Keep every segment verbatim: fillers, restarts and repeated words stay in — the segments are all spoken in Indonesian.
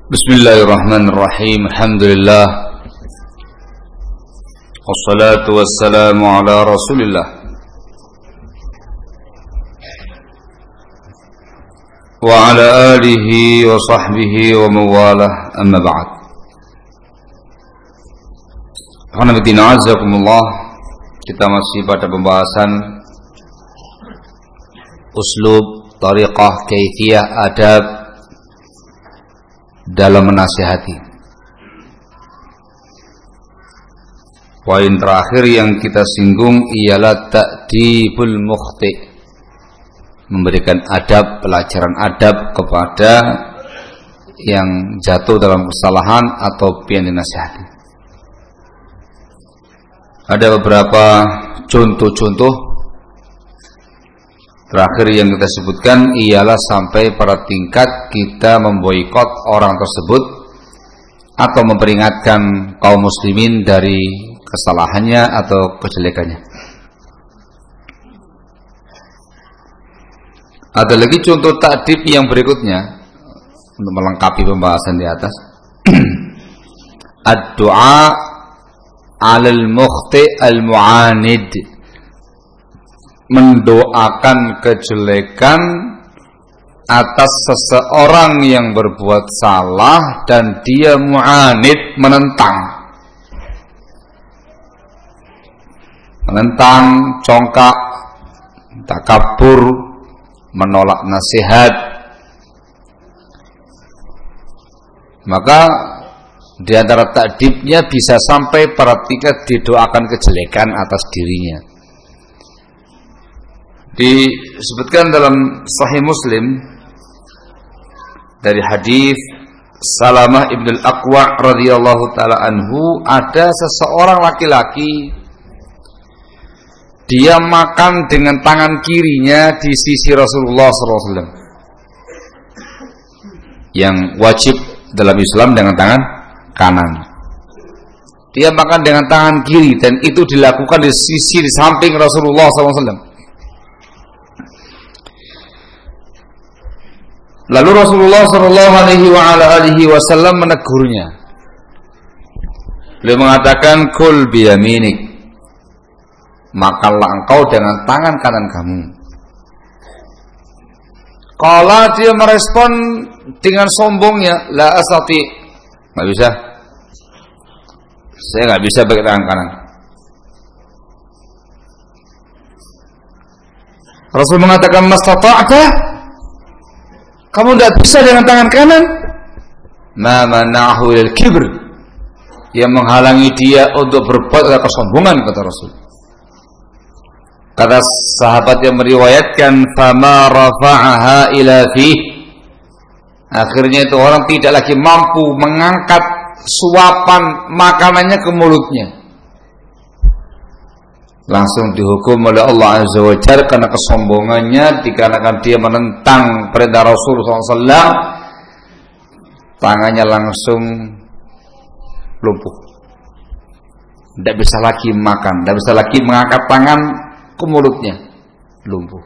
Bismillahirrahmanirrahim. Alhamdulillah. Wassalatu wassalamu ala Rasulillah wa ala alihi wa sahbihi wa mawalah, amma ba'd. Alhamdulillah, azakumullah. Kita masih pada pembahasan uslub, tariqah, kaifiyah, adab dalam menasihati. Poin terakhir yang kita singgung ialah ta'dibul mukhti, memberikan adab, pelajaran adab kepada yang jatuh dalam kesalahan atau yang dinasihati. Ada beberapa contoh-contoh. Terakhir yang kita sebutkan ialah sampai pada tingkat kita memboikot orang tersebut atau memperingatkan kaum muslimin dari kesalahannya atau kejelekannya. Ada lagi contoh ta'dib yang berikutnya untuk melengkapi pembahasan di atas. Ad-du'a 'alal mukhti al-mu'anid, mendoakan kejelekan atas seseorang yang berbuat salah dan dia mu'anid, menentang menentang, congkak, takabur, menolak nasihat. Maka di antara ta'dibnya bisa sampai pada tingkat didoakan kejelekan atas dirinya. Disebutkan dalam Sahih Muslim dari hadis Salamah ibn al-Aqwa radhiyallahu taala anhu, ada seseorang laki-laki, dia makan dengan tangan kirinya di sisi Rasulullah sallallahu alaihi wasallam, yang wajib dalam Islam dengan tangan kanan. Dia makan dengan tangan kiri dan itu dilakukan di sisi di samping Rasulullah sallallahu alaihi wasallam. Lalu Rasulullah Shallallahu Alaihi Wasallam menegurnya. Beliau mengatakan, "Kul biyaminik, makanlah engkau dengan tangan kanan kamu." Kalau dia merespon dengan sombongnya, la asati, nggak bisa. Saya nggak bisa pakai tangan kanan. Rasul mengatakan, "Mastata'ta?" Kamu tidak bisa dengan tangan kanan. Ma mana'ahu lil kibr, yang menghalangi dia untuk berbuat kesombongan, kata Rasul. Kata sahabat yang meriwayatkan, fama rafa'aha ila fi, akhirnya itu orang tidak lagi mampu mengangkat suapan makanannya ke mulutnya. Langsung dihukum oleh Allah Azza wa Jalla karena kesombongannya, dikarenakan dia menentang perintah Rasul sallallahu alaihi wasallam. Tangannya langsung lumpuh, tidak bisa lagi makan, tidak bisa lagi mengangkat tangan ke mulutnya, lumpuh.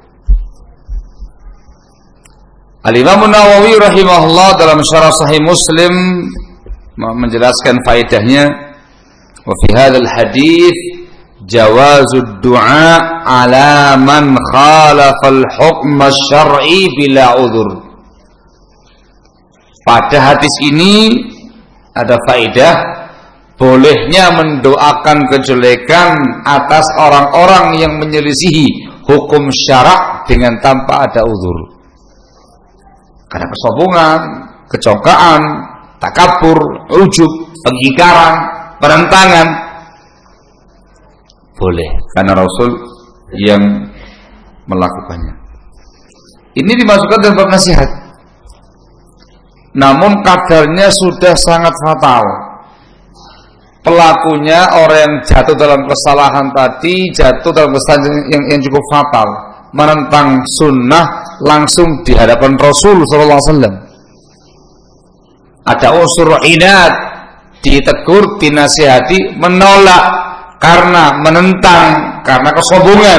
Al-Imam Nawawi rahimahullah dalam syarah Sahih Muslim menjelaskan faedahnya, wa fi hadzal hadits jawazud du'a ala man khalafal hukm asy-syar'i bila udhur. Pada hadis ini ada faedah bolehnya mendoakan kejelekan atas orang-orang yang menyelisihi hukum syarak dengan tanpa ada uzur. Karena kesombongan, kecongkaan, takabur, ujub, pengingkaran, penentangan, boleh karena Rasul yang melakukannya. Ini dimasukkan dalam bab nasihat. Namun kadarnya sudah sangat fatal. Pelakunya orang yang jatuh dalam kesalahan tadi, jatuh dalam kesalahan yang, yang cukup fatal, menentang sunnah langsung di hadapan Rasul sallallahu alaihi wasallam. Ada unsur inat, ditegur, dinasihati, menolak karena menentang, karena kesombongan.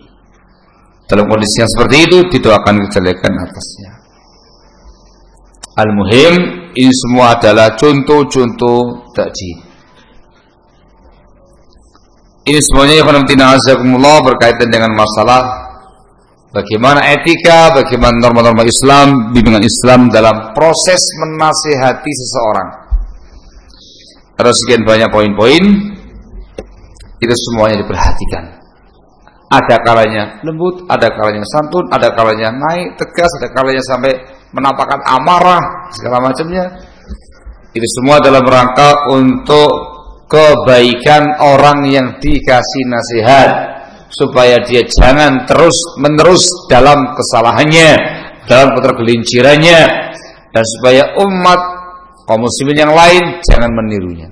Dalam kondisi yang seperti itu didoakan kejelekan atasnya. Al-muhim, ini semua adalah contoh-contoh takjid. Ini semuanya ya berkaitan dengan masalah bagaimana etika, bagaimana norma-norma Islam, bimbingan Islam dalam proses menasihati seseorang. Ada sekian banyak poin-poin, itu semuanya diperhatikan. Ada kalanya lembut, ada kalanya santun, ada kalanya naik tegas, ada kalanya sampai menampakkan amarah, segala macamnya. Itu semua dalam rangka untuk kebaikan orang yang dikasih nasihat, supaya dia jangan terus menerus dalam kesalahannya, dalam ketergelincirannya, dan supaya umat kaum muslimin yang lain jangan menirunya.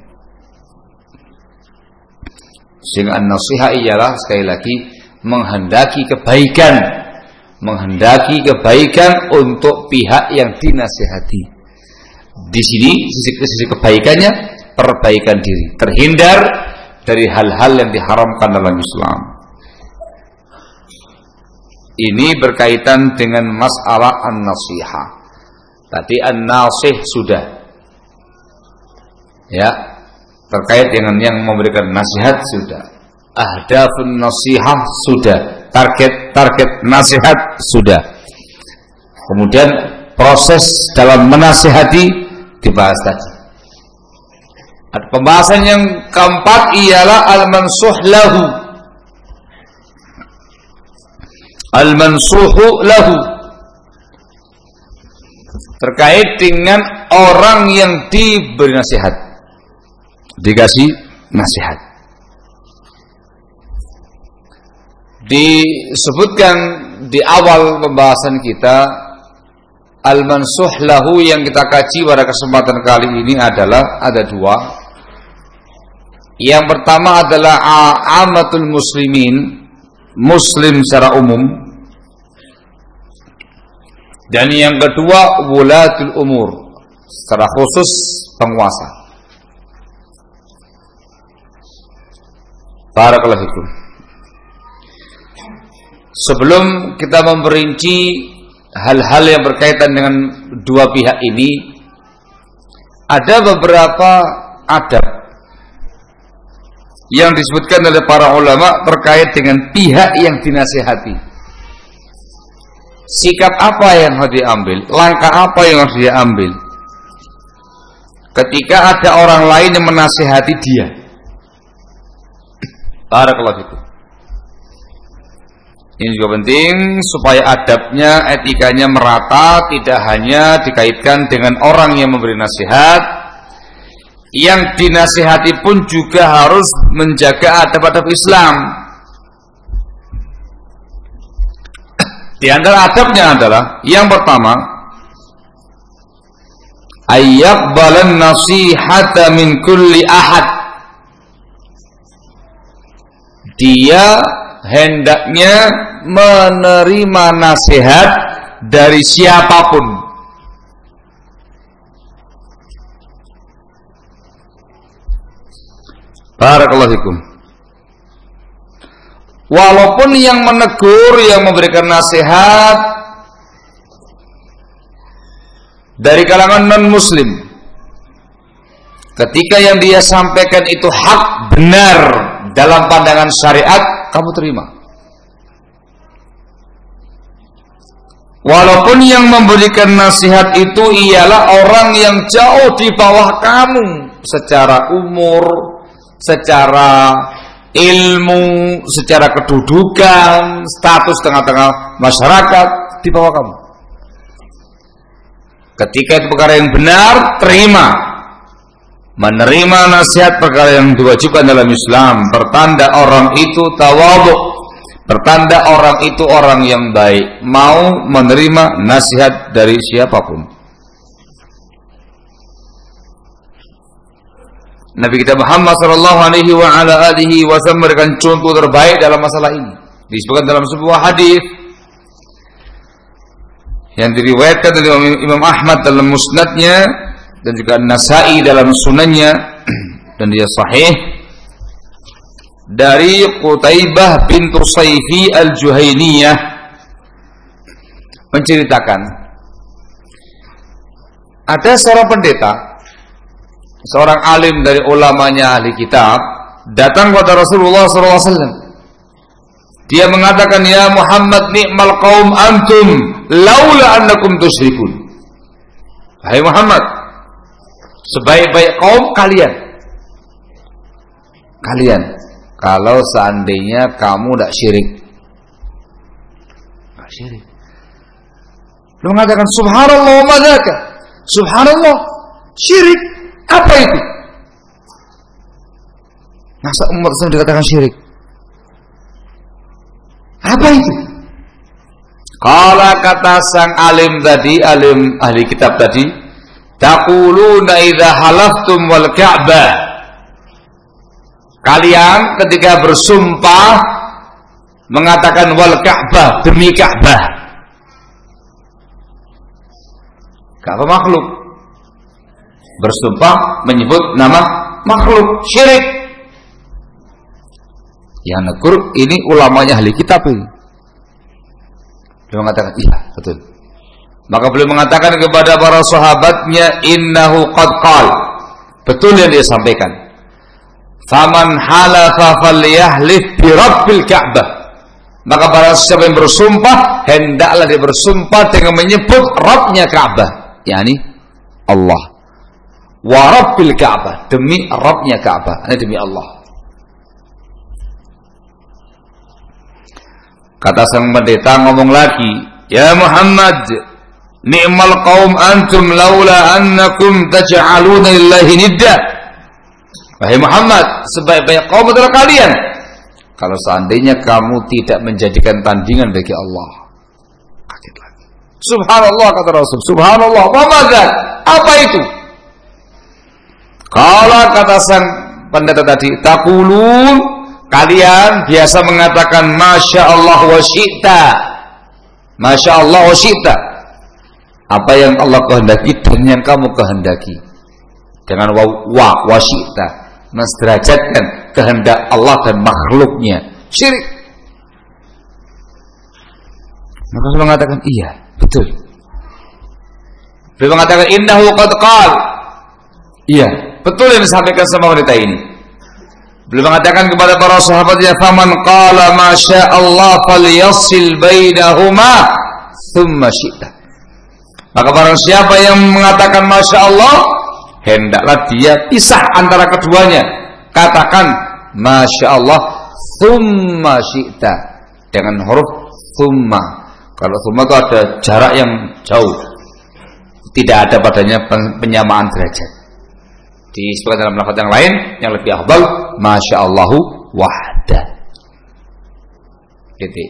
Sehingga an-nasiha ialah sekali lagi menghendaki kebaikan, menghendaki kebaikan untuk pihak yang dinasihati. Di sini sisi, sisi kebaikannya perbaikan diri, terhindar dari hal-hal yang diharamkan dalam Islam. Ini berkaitan dengan masalah an-nasihah. Tadi an-nasih sudah, ya, terkait dengan yang memberikan nasihat sudah. Ahdafun nasihah sudah, target-target nasihat sudah. Kemudian proses dalam menasihati dibahas tadi. Pembahasan yang keempat ialah al-mansuh lahu. Al-mansuhu lahu, terkait dengan orang yang diberi nasihat, dikasih nasihat. Disebutkan di awal pembahasan kita, al-mansuh lahu yang kita kaji pada kesempatan kali ini adalah ada dua. Yang pertama adalah amatul muslimin, muslim secara umum. Dan yang kedua wulatul umur, secara khusus penguasa. Barakallahu fikum. Sebelum kita memperinci hal-hal yang berkaitan dengan dua pihak ini, ada beberapa adab yang disebutkan oleh para ulama terkait dengan pihak yang dinasihati. Sikap apa yang harus diambil, langkah apa yang harus diambil ketika ada orang lain yang menasihati dia. Barakallahu fikum. Ini juga penting supaya adabnya, etikanya merata, tidak hanya dikaitkan dengan orang yang memberi nasihat, yang dinasihati pun juga harus menjaga adab-adab Islam. Di antara adabnya adalah yang pertama, ayyaqbalan nasihata min kulli ahad. Dia hendaknya menerima nasihat dari siapapun. Barakallahu fikum. Walaupun yang menegur, yang memberikan nasihat dari kalangan non-muslim, ketika yang dia sampaikan itu hak, benar dalam pandangan syariat, kamu terima. Walaupun yang memberikan nasihat itu ialah orang yang jauh di bawah kamu secara umur, secara ilmu, secara kedudukan, status tengah-tengah masyarakat, di bawah kamu. Ketika itu perkara yang benar, terima. Menerima nasihat perkara yang diwajibkan dalam Islam, pertanda orang itu tawadhu, pertanda orang itu orang yang baik, mau menerima nasihat dari siapapun. Nabi kita Muhammad sallallahu alaihi wa ala alihi wasallam memberikan contoh terbaik dalam masalah ini. Disebutkan dalam sebuah hadis yang diriwayatkan oleh Imam Ahmad dalam musnadnya dan juga An-Nasa'i dalam sunannya, dan dia sahih, dari Qutaibah bintu Sayfi al-Juhainiyah menceritakan ada seorang pendeta, seorang alim dari ulamanya ahli kitab, datang kepada Rasulullah sallallahu alaihi wasallam. Dia mengatakan, ya Muhammad, ni'mal qaum antum laula annakum tusyrikun. Hai Muhammad, sebaik-baik kaum kalian. Kalian, kalau seandainya kamu tidak syirik. Tidak syirik. Lu mengatakan subhanallah wa madzaka. Subhanallah, syirik. Apa itu? Masa umat Islam dikatakan syirik? Apa itu? Kala kata sang alim tadi, alim ahli kitab tadi, taquluna idza halaftum wal ka'bah. Kalian ketika bersumpah mengatakan wal ka'bah, demi Ka'bah. Ka'bah makhluk. Bersumpah menyebut nama makhluk, syirik. Yang negur ini ulamanya ahli kitab ini. Beliau mengatakan, iya, betul. Maka beliau mengatakan kepada para sahabatnya, innahu qad qal. Betul yang dia sampaikan. Faman halafa falyahlif bi rabbil Ka'bah. Maka para siapa yang bersumpah, hendaklah dia bersumpah dengan menyebut Rabbnya Ka'bah, yakni Allah. Wa rabbil Ka'bah, demi Rabbnya Ka'bah, ini demi Allah. Kata sang pendeta ngomong lagi, ya Muhammad, ni'mal qaum antum laula annakum taj'aluna lillahi nidda. Wahai Muhammad, sebaik-baik kaum adalah kalian kalau seandainya kamu tidak menjadikan tandingan bagi Allah. Kaget lagi. Subhanallah, kata Rasul. Subhanallah, wa madzak? Apa itu? Kalau kata sang pendeta tadi, taqulun, kalian biasa mengatakan Masya Allah wa syi'ta. Masya Allah wa syi'ta. Apa yang Allah kehendaki dan yang kamu kehendaki. Dengan wa wa, wa syi'ta, menderajatkan kehendak Allah dan makhluknya. Syirik. Maka Rasul mengatakan, iya, betul. Beliau mengatakan, innahu qad qal. Iya, betul yang disampaikan sama wanita ini. Beliau mengatakan kepada para sahabatnya, faman qala ma syaa Allah falyasil bainahuma thumma syi'ta. Maka barang siapa yang mengatakan masya Allah, hendaklah dia pisah antara keduanya. Katakan masya Allah thumma syi'ta dengan huruf thumma. Kalau thumma itu ada jarak yang jauh, tidak ada padanya penyamaan derajat. Disebutkan dalam lafaz yang lain yang lebih afdal, masya Allahu wahda. Gitu.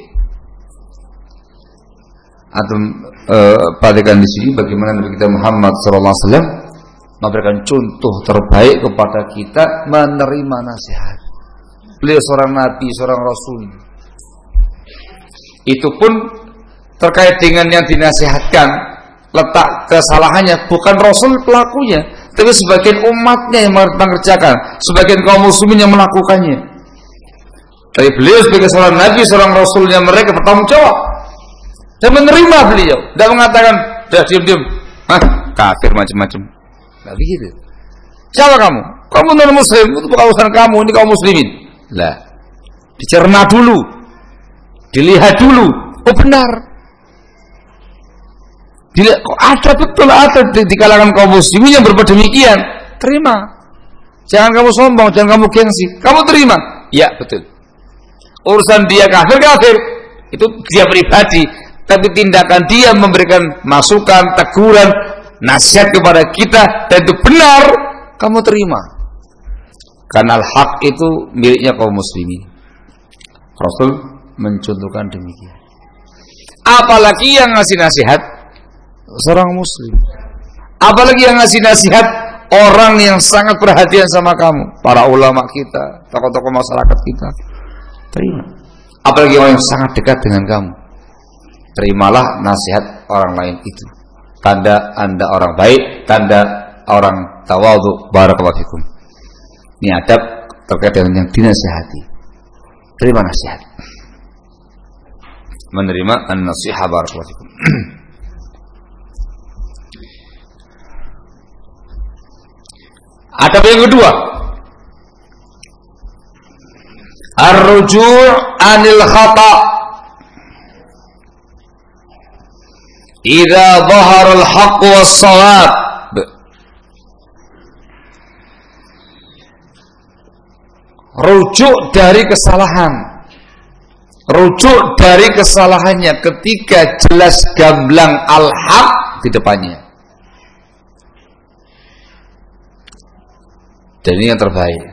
Antum eh, perhatikan di sini bagaimana Nabi kita Muhammad sallallahu alaihi wasallam memberikan contoh terbaik kepada kita menerima nasihat. Beliau seorang nabi, seorang rasul. Itu pun terkait dengan yang dinasihatkan, letak kesalahannya bukan rasul pelakunya, tapi sebagian umatnya yang mengerjakan, sebagian kaum muslimin yang melakukannya. Tapi beliau sebagai seorang nabi, seorang rasulnya mereka bertanggung jawab dan menerima beliau, tidak mengatakan dah diam-diam, hah kafir macam-macam. Tidak begitu. Siapa kamu? Kamu non muslim, itu bukan urusan kamu, ini kaum muslimin. Lah, dicerna dulu, dilihat dulu, oh benar. Dilihat, kok ada betul ada di, di kalangan kaum muslimin yang berbuat demikian, terima. Jangan kamu sombong, jangan kamu gengsi, kamu terima. Ya betul. Urusan dia kafir kafir itu dia pribadi, tapi tindakan dia memberikan masukan, teguran, nasihat kepada kita dan itu benar, kamu terima. Karena al-haq itu miliknya kaum muslimin. Rasul mencontohkan demikian. Apalagi yang ngasih nasihat seorang muslim. Apalagi yang ngasih nasihat orang yang sangat perhatian sama kamu, para ulama kita, tokoh-tokoh masyarakat kita. Terima. Apalagi orang yang sangat dekat dengan kamu. Terimalah nasihat orang lain itu. Tanda Anda orang baik, tanda orang tawadhu. Barakallahu fikum. Ini adab terkait dengan yang dinasihati. Terima nasihat. Menerima an-nasiha. Barakallahu fikum. Ada yang kedua, ar-ruju' anil khata' idza dhahara al-haqq was-shawab. Rujuk dari kesalahan, rujuk dari kesalahannya ketika jelas gamblang al-haq di depannya. Dan ini yang terbaik.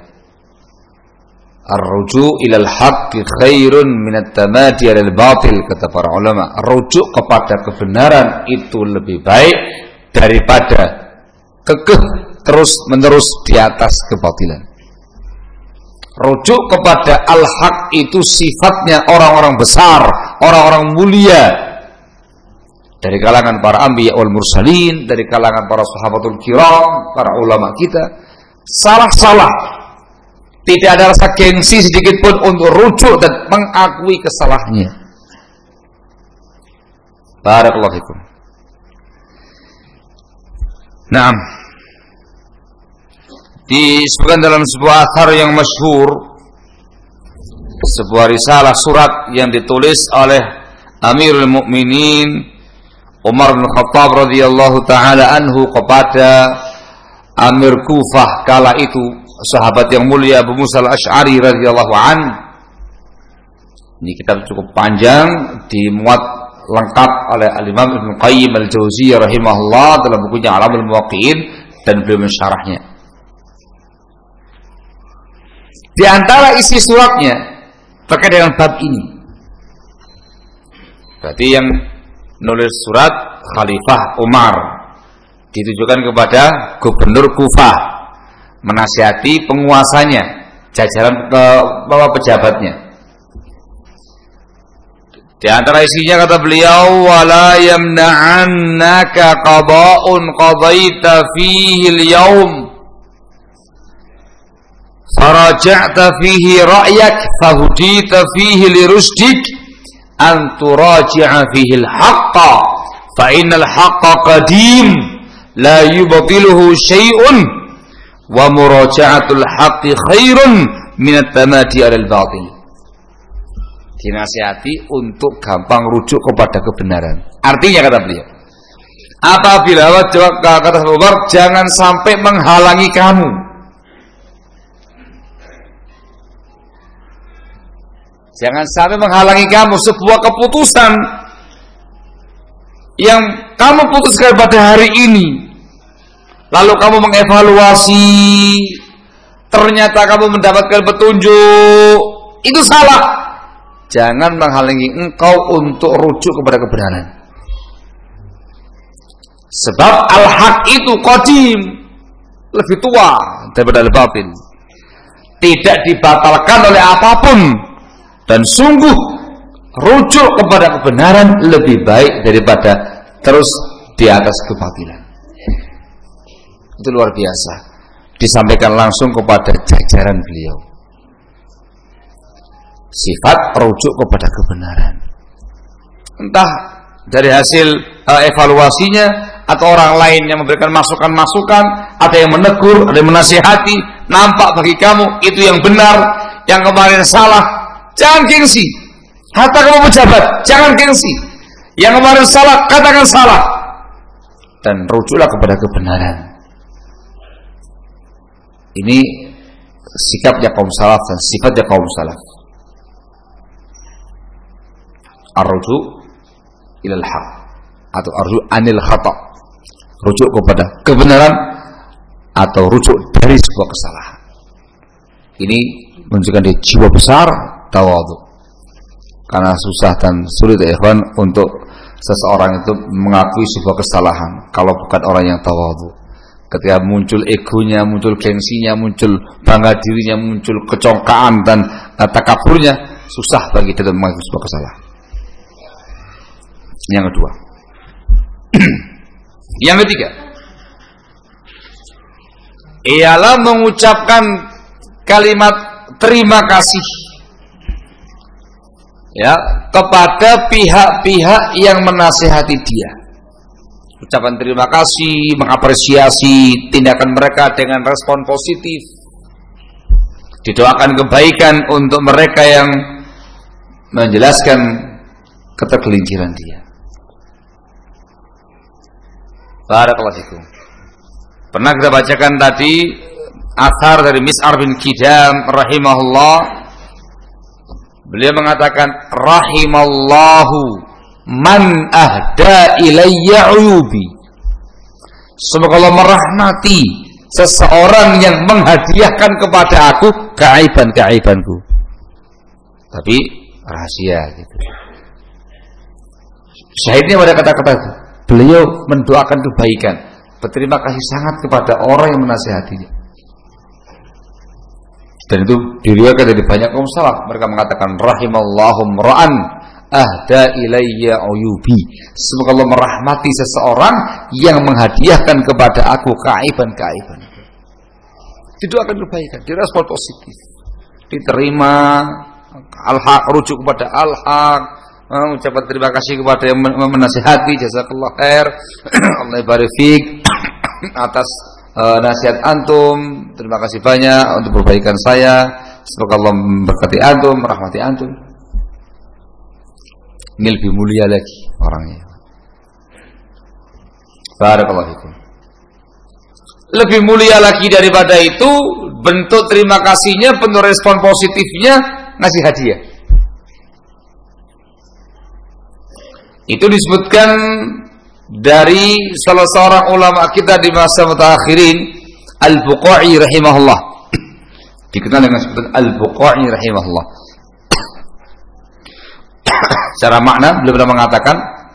Ar-ruju' ilal haqqi khairun minat tamadi 'alal batil, kata para ulama. Rujuk kepada kebenaran itu lebih baik daripada kekeh terus menerus di atas kebatilan. Rujuk kepada al-haq itu sifatnya orang-orang besar, orang-orang mulia dari kalangan para anbiya wal mursalin, dari kalangan para sahabatul kiram, para ulama kita. Salah-salah, tidak ada rasa gengsi sedikit pun untuk rujuk dan mengakui kesalahannya. Barakallahu fikum. Naam. Disebutkan dalam sebuah athar yang masyhur, sebuah risalah surat yang ditulis oleh Amirul Mukminin Umar bin Khattab radhiyallahu taala anhu kepada Amir Kufah kala itu, sahabat yang mulia Abu Musa al-Asy'ari radhiyallahu an. Ini kitab cukup panjang, dimuat lengkap oleh Al-Imam Ibnu Qayyim al-Jauziyah rahimahullah dalam bukunya Alamul Muwaqqi'in, dan beliau mensyarahnya. Di antara isi suratnya terkait dengan bab ini. Berarti yang nulis surat Khalifah Umar, ditujukan kepada gubernur Kufah, menasihati penguasanya, jajaran ke bawah pejabatnya. Di antara isinya kata beliau, wala yamna'annaka qada'un qadaita fihi al-yawm faraja'ta fihi ra'yak fahudita fihi lirusdik an turaji'a fihi al-haqqa fa innal haqqa qadim la yubtiluhu syai'un wa muraja'atul haqqi khairun minat tamadi 'alal batil. Dinasihati untuk gampang rujuk kepada kebenaran. Artinya kata beliau, apabila kata Umar, jangan sampai menghalangi kamu, jangan sampai menghalangi kamu sebuah keputusan yang kamu putuskan pada hari ini, lalu kamu mengevaluasi, ternyata kamu mendapatkan petunjuk, itu salah. Jangan menghalangi engkau untuk rujuk kepada kebenaran. Sebab al-haq itu qadim, lebih tua daripada al-batil, tidak dibatalkan oleh apapun, dan sungguh rujuk kepada kebenaran lebih baik daripada terus di atas kebatilan. Itu luar biasa, disampaikan langsung kepada jajaran beliau. Sifat rujuk kepada kebenaran, entah dari hasil uh, evaluasinya atau orang lain yang memberikan masukan-masukan, ada yang menegur, ada yang menasihati, nampak bagi kamu itu yang benar, yang kemarin salah, jangan gengsi. Hatta kamu pejabat, jangan gengsi. Yang kemarin salah, katakan salah, dan rujuklah kepada kebenaran. Ini sikapnya kaum salaf dan sifatnya kaum salaf. Ar-ruju' ilal haq atau ar-ruju' anil khata', rujuk kepada kebenaran atau rujuk dari sebuah kesalahan. Ini menunjukkan di jiwa besar tawadhu. Karena susah dan sulit ya ikhwan untuk seseorang itu mengakui sebuah kesalahan kalau bukan orang yang tawadhu. Ketika muncul egonya, muncul gengsinya, muncul bangga dirinya, muncul kecongkaan dan takaburnya, susah bagi dia mengakui sebuah kesalahan. Yang kedua. Yang ketiga, ialah mengucapkan kalimat terima kasih ya kepada pihak-pihak yang menasihati dia. ucapan terima kasih, mengapresiasi tindakan mereka dengan respon positif, didoakan kebaikan untuk mereka yang menjelaskan ketergelinciran dia. Barakallahu fikum. Pernah kita bacakan tadi athar dari Mis'ar bin Kidam rahimahullah. Beliau mengatakan rahimallahu man ahda ilayya uyubi. Semoga Allah merahmati seseorang yang menghadiahkan kepada aku keaiban-keaibanku. Tapi rahasia gitu. Syahidnya pada kata-kata itu, beliau mendoakan kebaikan, berterima kasih sangat kepada orang yang menasihatinya. Dan itu diriwayatkan dari banyak kaum salaf, mereka mengatakan rahimallahu ra'an ahda ilayya uyubi. Semoga Allah merahmati seseorang yang menghadiahkan kepada aku keaiban-keaiban. Didoakan kebaikan, direspon positif, diterima al-haq, rujuk kepada al-haq, mengucapkan terima kasih kepada yang menasihati, jazakallah khair, Allah barik fik atas uh, nasihat antum, terima kasih banyak untuk perbaikan saya, semoga Allah memberkati antum, merahmati antum. Ini lebih mulia lagi orangnya. Barakallahu fikum. Lebih mulia lagi daripada itu, bentuk terima kasihnya, bentuk respon positifnya, ngasih hadiah. Itu disebutkan dari salah seorang ulama kita di masa mutaakhirin, Al-Buqai rahimahullah. Dikenal dengan sebutan Al-Buqai rahimahullah. Secara makna beliau pernah mengatakan,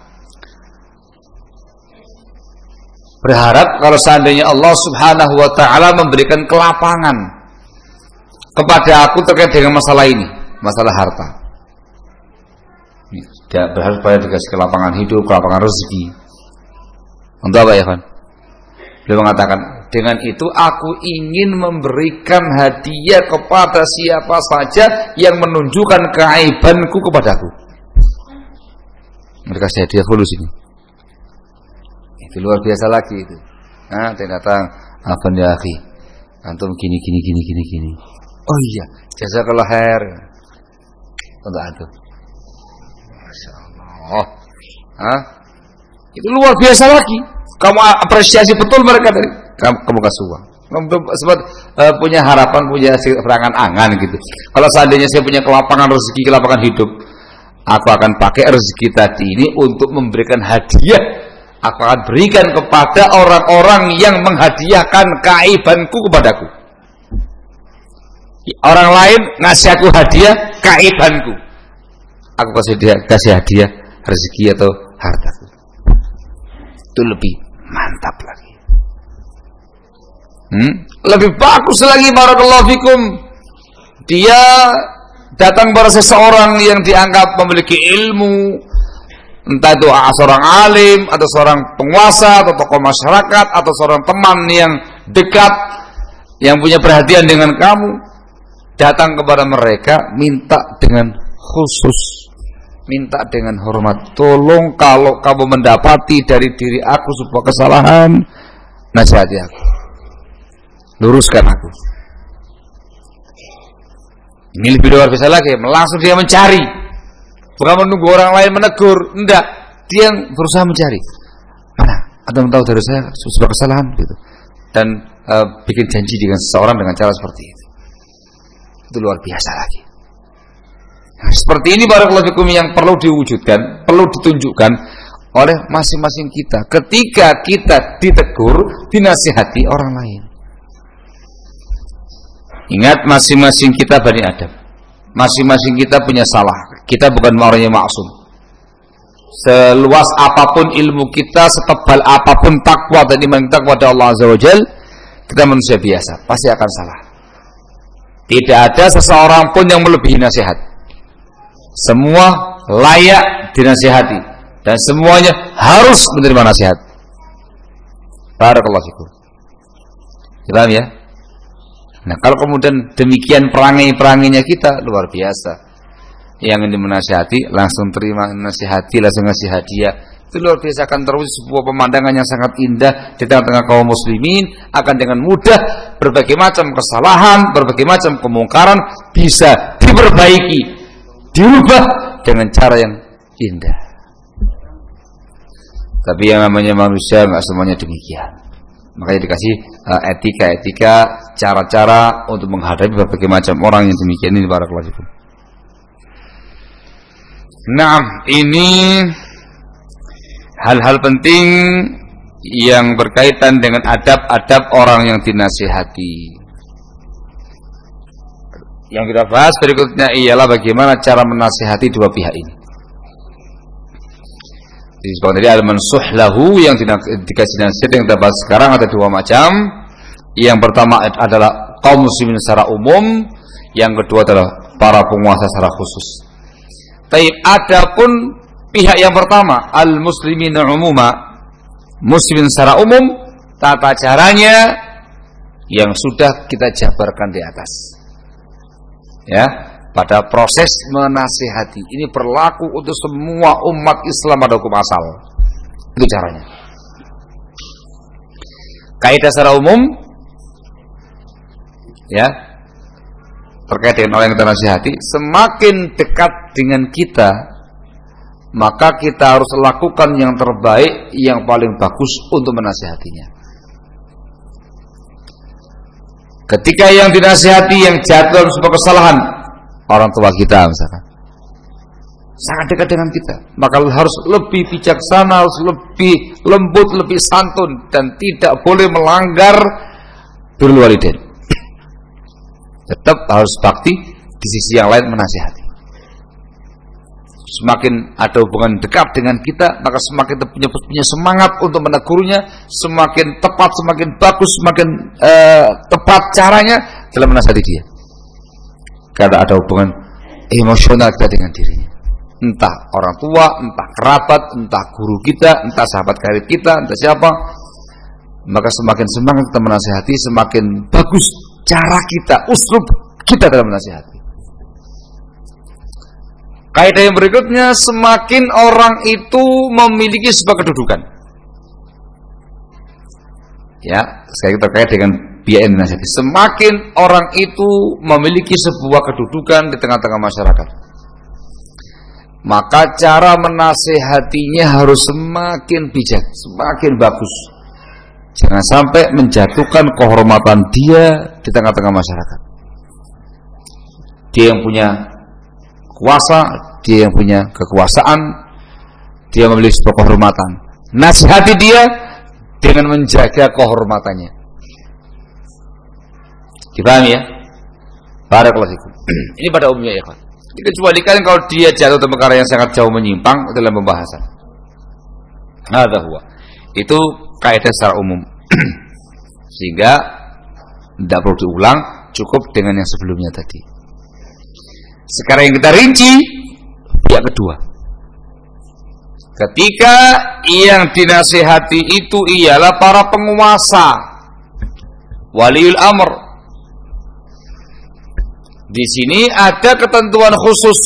berharap kalau seandainya Allah Subhanahu wa taala memberikan kelapangan kepada aku terkait dengan masalah ini, masalah harta. Dia berharap supaya dikasih kelapangan hidup, kelapangan rezeki. Untuk apa ya, Fan? Beliau mengatakan, dengan itu aku ingin memberikan hadiah kepada siapa saja yang menunjukkan keaibanku kepadaku. Mereka kasih hadiah fulus ini. Itu luar biasa lagi itu. Nah, dia datang, apa ya akhi? Antum gini gini gini gini gini. Oh iya, jazakallah khair. Untuk antum. Masyaallah. Hah? Itu luar biasa lagi. Kamu apresiasi betul mereka tadi. Kamu kamu kasih uang. Kamu sempat uh, punya harapan, punya serangan angan gitu. Kalau seandainya saya punya kelapangan rezeki, kelapangan hidup, aku akan pakai rezeki tadi ini untuk memberikan hadiah. Aku akan berikan kepada orang-orang yang menghadiahkan keaibanku kepadaku. Orang lain ngasih aku hadiah keaibanku, aku kasih dia kasih hadiah rezeki atau hartaku. Itu lebih mantap lagi. Hmm? Lebih bagus lagi, barakallahu fikum. Dia datang pada seseorang yang dianggap memiliki ilmu, entah itu seorang alim, atau seorang penguasa, atau tokoh masyarakat, atau seorang teman yang dekat, yang punya perhatian dengan kamu, datang kepada mereka, minta dengan khusus, minta dengan hormat, tolong kalau kamu mendapati dari diri aku sebuah kesalahan, nasihati aku, luruskan aku. Ini lebih luar biasa lagi, langsung dia mencari, bukan menunggu orang lain menegur, enggak, dia yang berusaha mencari. Mana? Anda tahu dari saya sebuah kesalahan gitu, dan uh, bikin janji dengan seseorang dengan cara seperti itu. Itu luar biasa lagi. Nah, seperti ini barakallahu fikum yang perlu diwujudkan, perlu ditunjukkan oleh masing-masing kita ketika kita ditegur, dinasihati orang lain. Ingat, masing-masing kita Bani Adam, masing-masing kita punya salah. Kita bukan orang yang maksum. Seluas apapun ilmu kita, setebal apapun takwa dan iman kita kepada Allah Azza wa Jalla, kita manusia biasa, pasti akan salah. Tidak ada seseorang pun yang melebihi nasihat. Semua layak dinasihati dan semuanya harus menerima nasihat. Barakallahu fikum. Paham ya? Nah, kalau kemudian demikian perangai-perangainya kita, luar biasa. Yang ini menasihati langsung terima nasihati, langsung ngasih hadiah, itu luar biasa, akan terwujud sebuah pemandangan yang sangat indah di tengah-tengah kaum muslimin. Akan dengan mudah berbagai macam kesalahan, berbagai macam kemungkaran bisa diperbaiki, dirubah dengan cara yang indah. Tapi yang namanya manusia nggak semuanya demikian. Makanya dikasih uh, etika-etika, cara-cara untuk menghadapi berbagai macam orang yang demikian ini. Barakallahu fikum. Nah, ini hal-hal penting yang berkaitan dengan adab-adab orang yang dinasihati. Yang kita bahas berikutnya ialah bagaimana cara menasihati dua pihak ini. Disebutkan tadi al-mansuh lahu, yang dikasih nasihat yang kita bahas sekarang ada dua macam. Yang pertama adalah kaum muslimin secara umum, yang kedua adalah para penguasa secara khusus. Tapi adapun pihak yang pertama, al-muslimin umuma, muslimin secara umum, tata caranya yang sudah kita jabarkan di atas. Ya, pada proses menasihati ini berlaku untuk semua umat Islam pada hukum asal. Itu caranya. Kaidah secara umum, ya, terkait dengan orang yang kita nasihati, semakin dekat dengan kita, maka kita harus lakukan yang terbaik, yang paling bagus untuk menasihatinya. Ketika yang dinasihati yang jatuh dalam sebuah kesalahan, orang tua kita misalkan sangat dekat dengan kita, maka harus lebih bijaksana, harus lebih lembut, lebih santun, dan tidak boleh melanggar birrul walidain. Tetap harus bakti di sisi yang lain menasihati. Semakin ada hubungan dekat dengan kita, maka semakin punya, punya semangat untuk menegurnya, semakin tepat, semakin bagus, semakin uh, tepat caranya dalam menasihati dia. Karena ada hubungan emosional kita dengan dirinya. Entah orang tua, entah kerabat, entah guru kita, entah sahabat karib kita, entah siapa. Maka semakin semangat kita menasihati, semakin bagus cara kita, uslub kita dalam menasihati. Kaidah yang berikutnya, semakin orang itu memiliki sebuah kedudukan. Ya, sekali terkait dengan biaya dinasihati. Semakin orang itu memiliki sebuah kedudukan di tengah-tengah masyarakat, maka cara menasihatinya harus semakin bijak, semakin bagus. Jangan sampai menjatuhkan kehormatan dia di tengah-tengah masyarakat. Dia yang punya kuasa, dia yang punya kekuasaan, dia memiliki sebuah kehormatan. Nasihati dia dengan menjaga kehormatannya. Dipahami ya? Barakallahu fikum. Ini pada umumnya ya, kawan. Dikecualikan kalau dia jatuh dalam perkara yang sangat jauh menyimpang dalam pembahasan. Hadza huwa. Itu kaidah secara umum. Sehingga tidak perlu diulang, cukup dengan yang sebelumnya tadi. Sekarang yang kita rinci pihak kedua. Ketika yang dinasihati itu ialah para penguasa, waliul amr. Di sini ada ketentuan khusus,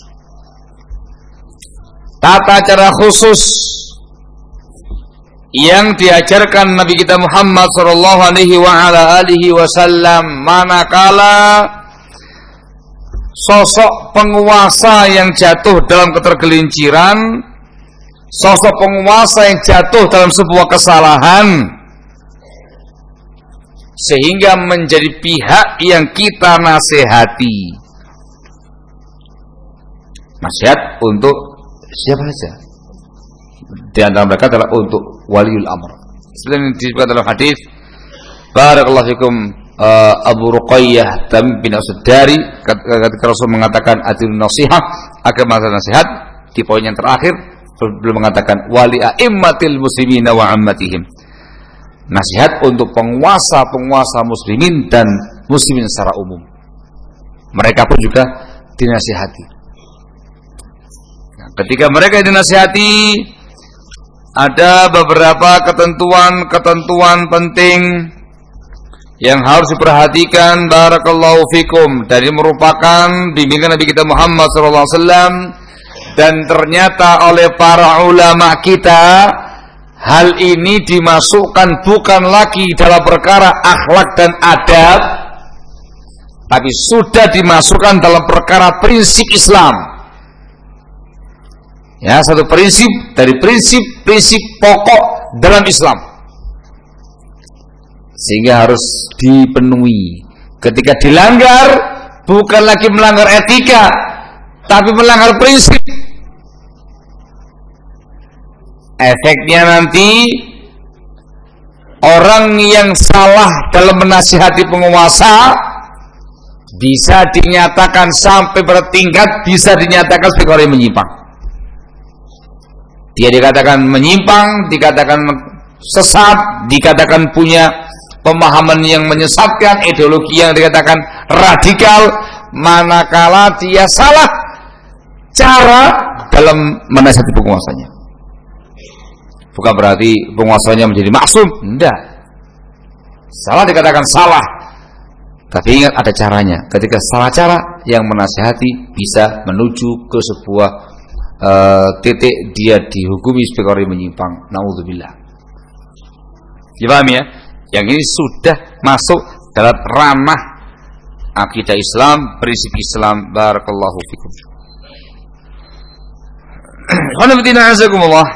tata cara khusus yang diajarkan Nabi kita Muhammad sallallahu alaihi wa ala alihi wasallam manakala sosok penguasa yang jatuh dalam ketergelinciran, sosok penguasa yang jatuh dalam sebuah kesalahan sehingga menjadi pihak yang kita nasihati. Nasihat untuk siapa saja. Di antara mereka adalah untuk waliul amr. Seperti yang disebutkan dalam hadis, barakallahu fikum, uh, Abu Ruqayyah Tamim bin As-Dari ketika Rasul mengatakan adil nasihat, agama nasihat, di poin yang terakhir belum mengatakan wali a'immatil muslimina wa ammatihim. Nasihat untuk penguasa-penguasa muslimin dan muslimin secara umum. Mereka pun juga dinasihati. Nah, ketika mereka dinasihati, ada beberapa ketentuan-ketentuan penting yang harus diperhatikan, barakallahu fikum, dari merupakan bimbingan Nabi kita Muhammad sallallahu alaihi wasallam Dan ternyata oleh para ulama kita hal ini dimasukkan bukan lagi dalam perkara akhlak dan adab, tapi sudah dimasukkan dalam perkara prinsip Islam. Ya, satu prinsip dari prinsip-prinsip pokok dalam Islam, sehingga harus dipenuhi. Ketika dilanggar, bukan lagi melanggar etika, tapi melanggar prinsip. Efeknya nanti orang yang salah dalam menasihati penguasa bisa dinyatakan sampai bertingkat bisa dinyatakan sebagai orang yang menyimpang. Dia dikatakan menyimpang, dikatakan sesat, dikatakan punya pemahaman yang menyesatkan, ideologi yang dikatakan radikal, manakala dia salah cara dalam menasihati penguasanya. Bukan berarti penguasanya menjadi maksum, tidak. Salah dikatakan salah, tapi ingat ada caranya. Ketika salah cara, yang menasihati bisa menuju ke sebuah uh, titik dia dihukumi sebagai orang yang menyimpang. Naudzubillah. Dipahami ya? Yang ini sudah masuk dalam ranah akidah Islam, prinsip Islam. Barakallahu fikum. Alhamdulillah, azakumullah.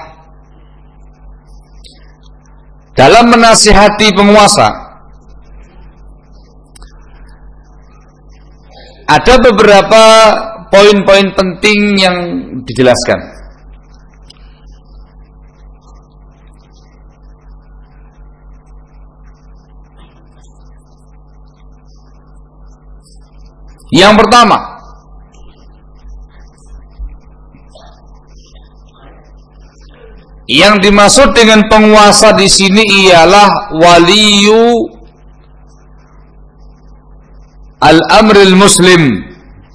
Dalam menasihati penguasa ada beberapa poin-poin penting yang dijelaskan. Yang pertama, yang dimaksud dengan penguasa di sini ialah waliyu al-amril muslim,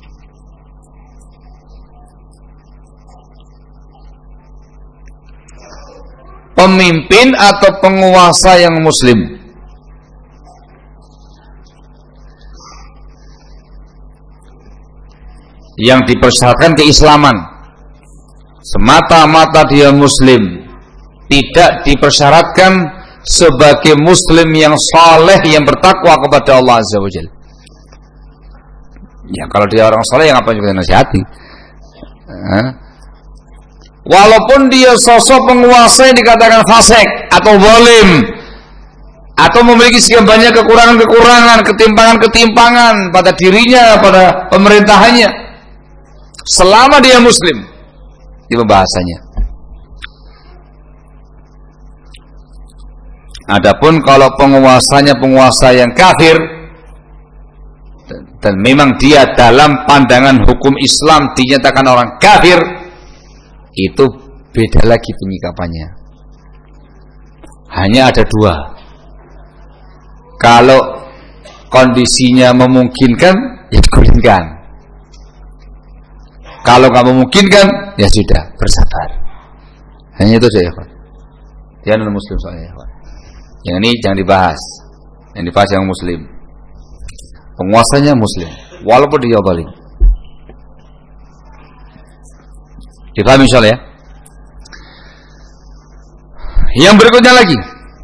pemimpin atau penguasa yang muslim. Yang dipersyaratkan keislaman, semata-mata dia muslim, tidak dipersyaratkan sebagai muslim yang saleh yang bertakwa kepada Allah Azza wa Jalla. Ya kalau dia orang saleh yang apa juga nasihati. Nah, walaupun dia sosok penguasa yang dikatakan fasik atau zalim, atau memiliki sekian banyak kekurangan-kekurangan, ketimpangan-ketimpangan pada dirinya, pada pemerintahannya, selama dia muslim, itu bahasanya. Adapun kalau penguasanya penguasa yang kafir dan memang dia dalam pandangan hukum Islam dinyatakan orang kafir, itu beda lagi penyikapannya. Hanya ada dua. Kalau kondisinya memungkinkan, ya digulingkan. Kalau nggak memungkinkan, ya sudah, bersabar. Hanya itu saja, Pak. Dia non muslim soalnya, Pak. Yang ini jangan dibahas. Yang dibahas yang muslim. Penguasanya muslim, walaupun dia zalim. Dipahami insyaallah ya. Yang berikutnya lagi,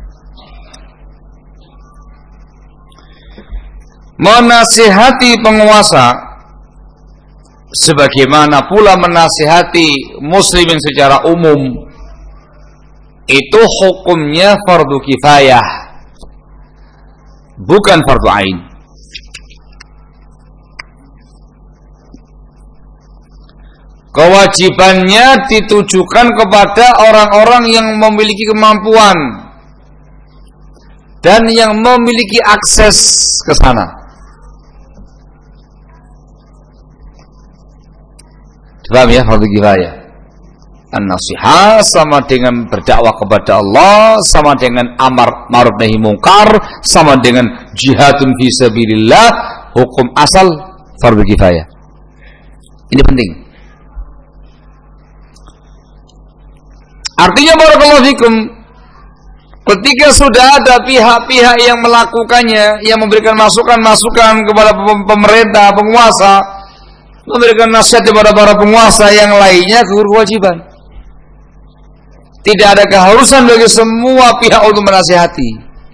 menasihati penguasa sebagaimana pula menasihati muslimin secara umum, itu hukumnya fardu kifayah, bukan fardu ain. Kewajibannya ditujukan kepada orang-orang yang memiliki kemampuan dan yang memiliki akses ke sana. Paham ya, fardu kifayah. An-nasihah sama dengan berdakwah kepada Allah, sama dengan amar ma'ruf nahi mungkar, sama dengan jihadun fi sabilillah, hukum asal fardu kifayah. Ini penting. Artinya barakallahu fikum, ketika sudah ada pihak-pihak yang melakukannya, yang memberikan masukan-masukan kepada pemerintah, penguasa, memberikan nasihat kepada para penguasa yang lainnya kewajiban. Tidak ada keharusan bagi semua pihak untuk menasihati.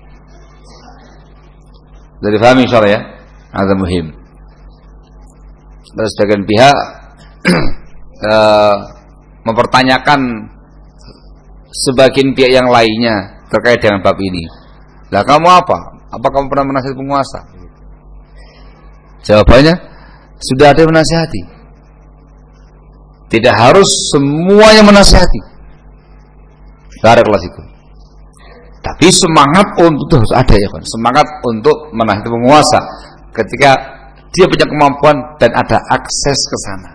Dari paham insyaallah ya. Ada muhim. Dari sebagian pihak uh, mempertanyakan sebagian pihak yang lainnya terkait dengan bab ini. Lah kamu apa? Apa kamu pernah menasihati penguasa? Jawabannya, sudah ada yang menasihati. Tidak harus semuanya menasihati. Tidak ada kelas itu. Tapi semangat untuk harus ada ya kan. Semangat untuk menasihati penguasa ketika dia punya kemampuan dan ada akses ke sana.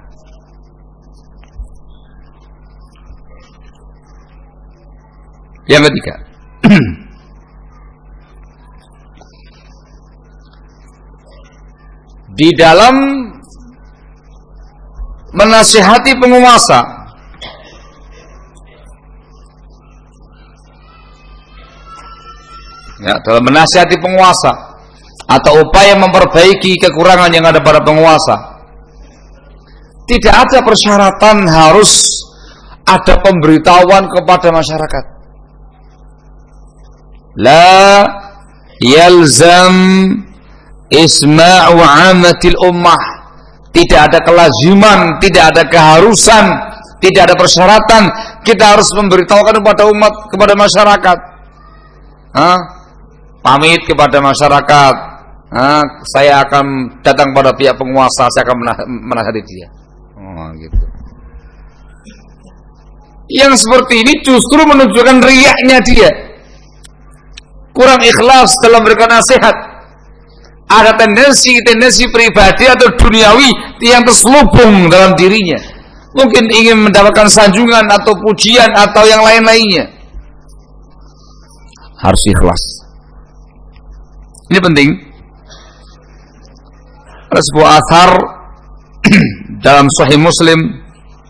Yang ketiga, di dalam menasihati penguasa, ya, dalam menasihati penguasa atau upaya memperbaiki kekurangan yang ada pada penguasa, tidak ada persyaratan harus ada pemberitahuan kepada masyarakat. La yalzam isma'u 'ammatil ummah. Tidak ada kelaziman, tidak ada keharusan, tidak ada persyaratan kita harus memberitahukan kepada umat, kepada masyarakat. Hah? Pamit kepada masyarakat. Hah? Saya akan datang pada pihak penguasa, saya akan menasihati dia. Oh, gitu. Yang seperti ini justru menunjukkan riyaknya dia. Kurang ikhlas dalam memberikan nasihat. Ada tendensi-tendensi pribadi atau duniawi yang terselubung dalam dirinya. Mungkin ingin mendapatkan sanjungan atau pujian atau yang lain-lainnya. Harus ikhlas. Ini penting. Ada sebuah athar dalam Sahih Muslim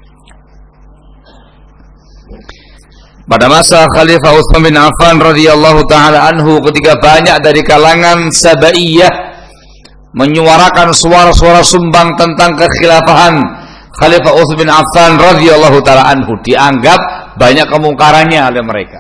pada masa Khalifah Utsman bin Affan radhiyallahu taala anhu, ketika banyak dari kalangan Sabaiyah menyuarakan suara-suara sumbang tentang kekhilafahan Khalifah Utsman bin Affan radhiyallahu taala anhu, dianggap banyak kemungkarannya oleh mereka.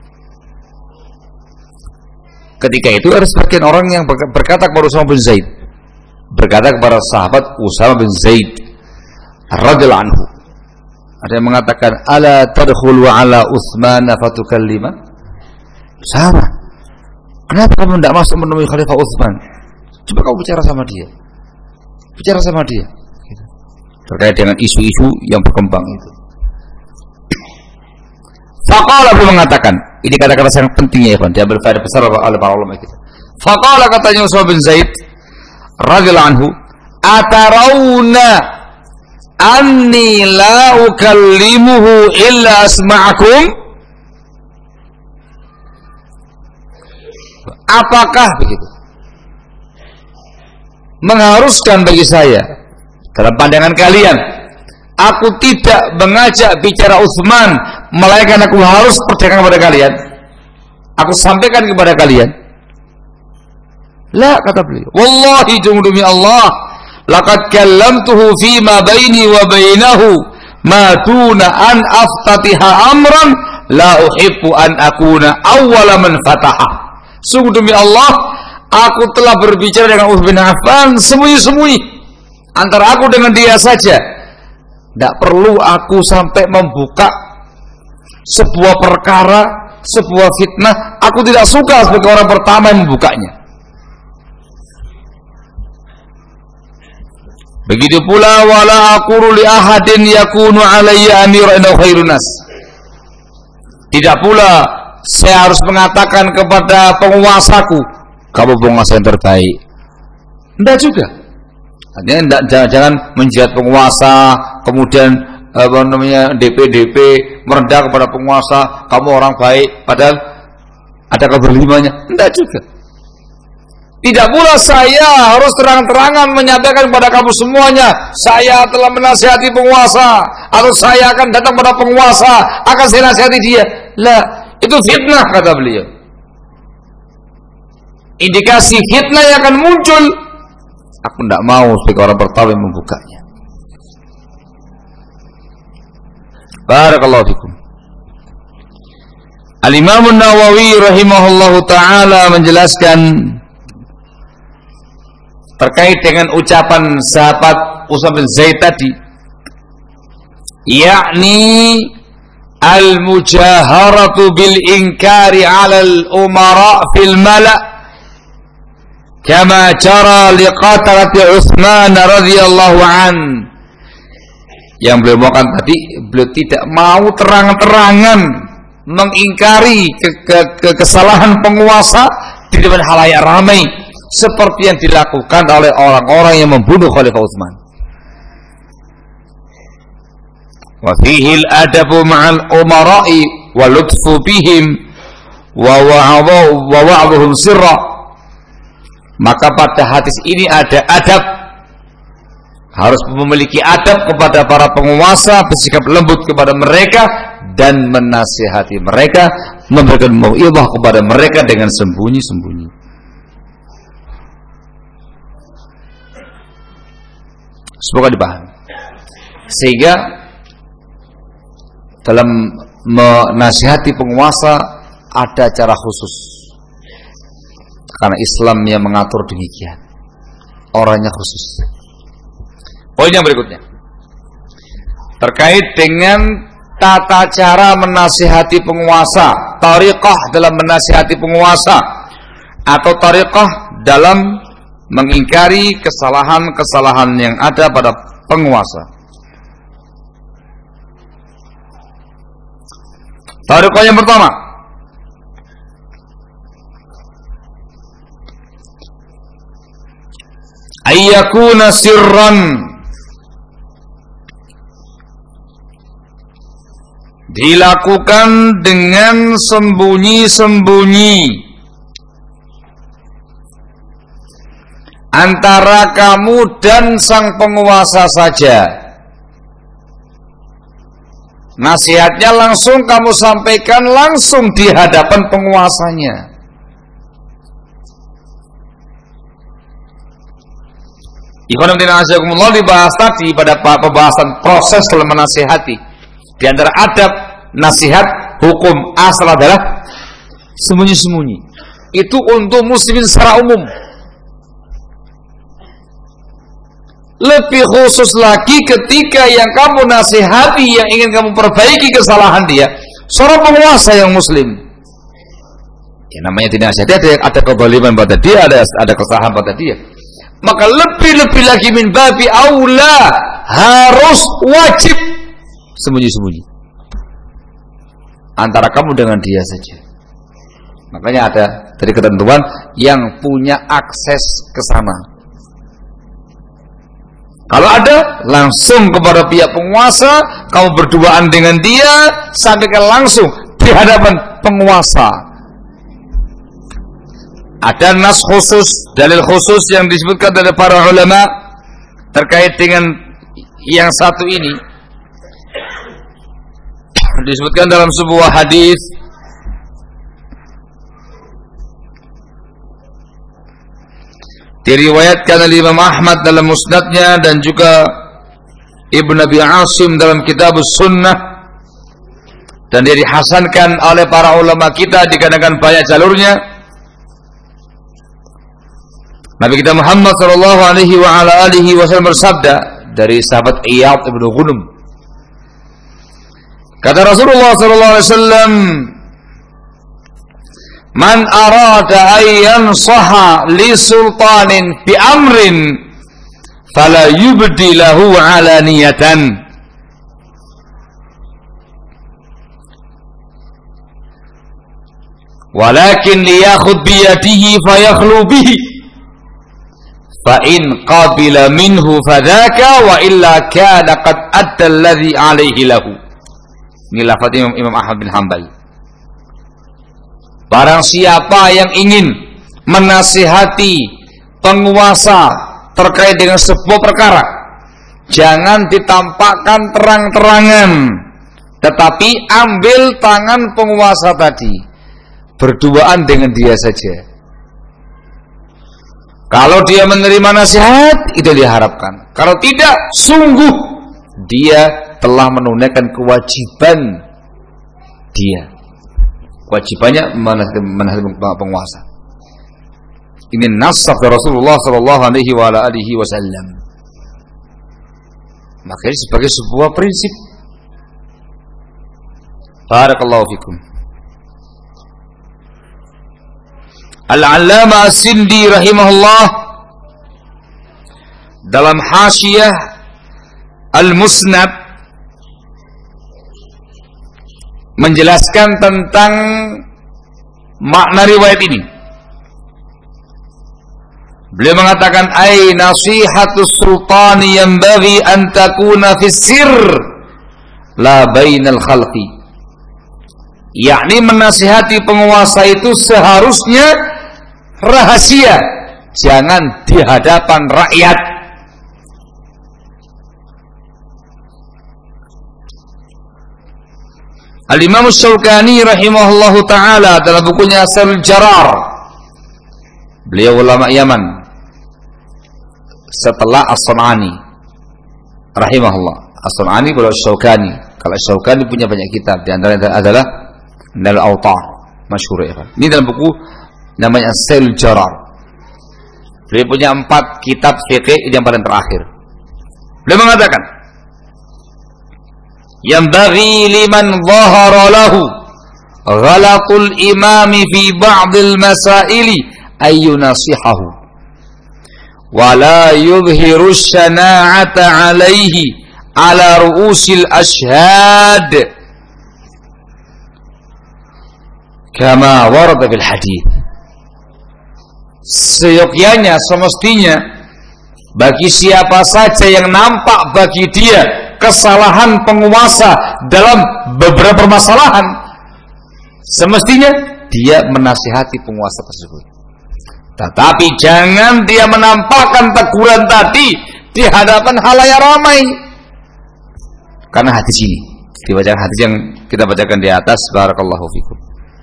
Ketika itu ada sebagian orang yang berkata kepada Usama bin Zaid, berkata kepada sahabat Usama bin Zaid radhiyallahu anhu, ada yang mengatakan, ala tadkhulu ala Utsman fatukallima? Sama. Kenapa kamu tidak masuk menemui Khalifah Utsman? Coba kamu bicara sama dia. Bicara sama dia. Terkait dengan isu-isu yang berkembang itu. Faqala, beliau mengatakan, ini kata-kata sangat penting ya, diambil faedah besar oleh para ulama kita. Faqala, katanya Usman bin Zaid radhiyallahu anhu, atarawna anni la ukallimuhu illa asma'akum? Apakah begitu mengharuskan bagi saya dalam pandangan kalian aku tidak mengajak bicara Utsman, melainkan aku harus perdengarkan kepada kalian, aku sampaikan kepada kalian? La, kata beliau, wallahi, demi Allah, laqad kallamtuhu fi ma baini wa bainahu ma duna an aftatiha amran la uhibbu an akuna awwala man fataha. Sungguh demi Allah, aku telah berbicara dengan Utsman bin Affan sembunyi-sembunyi antara aku dengan dia saja. Tidak perlu aku sampai membuka sebuah perkara, sebuah fitnah. Aku tidak suka sebagai orang pertama yang membukanya. Begitu pula wala aqulu li ahadin yakunu alayya amiran khairun nas. Tidak pula saya harus mengatakan kepada penguasaku, kamu penguasa yang terbaik. Tidak juga. Artinya jangan, jangan menjilat penguasa, kemudian apa namanya D P D P merendah kepada penguasa, kamu orang baik, padahal ada keberlimannya. Tidak juga. Tidak pula saya harus terang-terangan menyampaikan kepada kamu semuanya, saya telah menasihati penguasa, atau saya akan datang pada penguasa, akan saya nasihati dia. Lah, itu fitnah, kata beliau. Indikasi fitnah yang akan muncul, aku tidak mau sebagai orang pertama yang membukanya. Barakallahu fikum. Al-Imam An-Nawawi rahimahullahu taala menjelaskan terkait dengan ucapan sahabat Usamah bin Zaid tadi, yakni al-mujaharatu bil inkari 'ala al-umara fil mala' kama jara liqatalati Utsman radhiyallahu an. Yang beliau makan tadi, beliau tidak mau terang-terangan mengingkari ke, ke, ke kesalahan penguasa di depan khalayak ramai seperti yang dilakukan oleh orang-orang yang membunuh Khalifah Utsman. Wa fihi al-adabu ma'al umara'i wa lutfu bihim wa wa'adhuhum sirra. Maka pada hadis ini ada adab, harus memiliki adab kepada para penguasa, bersikap lembut kepada mereka dan menasihati mereka, memberikan mau'izah kepada mereka dengan sembunyi-sembunyi. Semoga dipahami. Sehingga dalam menasihati penguasa ada cara khusus, karena Islam yang mengatur demikian, orangnya khusus. Poin yang berikutnya terkait dengan tata cara menasihati penguasa, tariqah dalam menasihati penguasa atau tariqah dalam mengingkari kesalahan-kesalahan yang ada pada penguasa. Tariqah yang pertama, ayyakuna sirran, dilakukan dengan sembunyi-sembunyi antara kamu dan sang penguasa saja. Nasihatnya langsung kamu sampaikan langsung di hadapan penguasanya. Ikhwan fillah azakumullah, dibahas tadi pada pembahasan proses dalam menasihati. Di antara adab nasihat hukum asal adalah sembunyi-sembunyi. Itu untuk muslimin secara umum. Lebih khusus lagi ketika yang kamu nasihati, yang ingin kamu perbaiki kesalahan dia, seorang penguasa yang muslim. Ya namanya tidak nasihati, ada, ada kezaliman pada dia, ada ada kesalahan pada dia. Maka lebih-lebih lagi min babi aula, harus wajib sembunyi-sembunyi antara kamu dengan dia saja. Makanya ada dari ketentuan yang punya akses ke sana. Kalau ada, langsung kepada pihak penguasa, kamu berduaan dengan dia, sampaikan langsung di hadapan penguasa. Ada nas khusus, dalil khusus yang disebutkan dari para ulama terkait dengan yang satu ini. Disebutkan dalam sebuah hadis diriwayatkan oleh Imam Ahmad dalam musnadnya dan juga Ibnu Abi Asim dalam Kitabus Sunnah, dan dia dihasankan oleh para ulama kita dikarenakan banyak jalurnya. Nabi kita Muhammad sallallahu alaihi wa ala alihi wasallam bersabda dari sahabat Iyad ibnu Ghunum, kata Rasulullah sallallahu alaihi wasallam, man arada an yansaha li sultanin bi amrin fala yubdi lahu alaniyatan, walakin liyakhudh bi yadihi fayakhlu bihi fa in qabila minhu fadhaka wa illa kana qad adda alladhi alaihi lahu. Ini lafaz Imam, Imam Ahmad bin Hanbal. Barang siapa yang ingin menasihati penguasa terkait dengan sebuah perkara, jangan ditampakkan terang-terangan, tetapi ambil tangan penguasa tadi, berduaan dengan dia saja. Kalau dia menerima nasihat, itu diharapkan. Kalau tidak, sungguh dia telah menunaikan kewajiban dia. Kewajibannya menasihati penguasa. Ini nas sabda Rasulullah sallallahu alaihi wa alihi wasallam. Maka ini sebagai sebuah prinsip. Barakallahu fikum. Al-Allamah As-Sindi rahimahullah dalam Hasyiyah Al-Musnad menjelaskan tentang makna riwayat ini. Beliau mengatakan ai nasihatus sultani yanbaghi an takuna fi sirr la bainal khalqi. Yakni menasihati penguasa itu seharusnya rahasia, jangan di hadapan rakyat. Al-Imam Asy-Syaukani rahimahullahu taala dalam bukunya Asrul Jarar, beliau ulama Yaman setelah As-Sun'ani rahimahullah. As-Sun'ani beliau Asy-Syaukani. Kalau Asy-Syaukani punya banyak kitab, di antaranya adalah Nal Awtar, masyhur ya. Ini dalam buku namanya Asrul Jarar. Beliau punya empat kitab fikih yang paling terakhir. Beliau mengatakan yang bagi liman zahara lahu ghalatul imami fi ba'dil masaili ayyunasihahu wa la yudhiru syana'ata alaihi ala ru'usil ashhad kama warada fil hadith. Seyogyanya, semestinya bagi siapa saja yang nampak bagi dia kesalahan penguasa dalam beberapa permasalahan, semestinya dia menasihati penguasa tersebut. Tetapi jangan dia menampakkan teguran tadi di hadapan halayak ramai. Karena hadis ini, dibacakan hadis yang kita bacakan di atas, barakallahu fikum.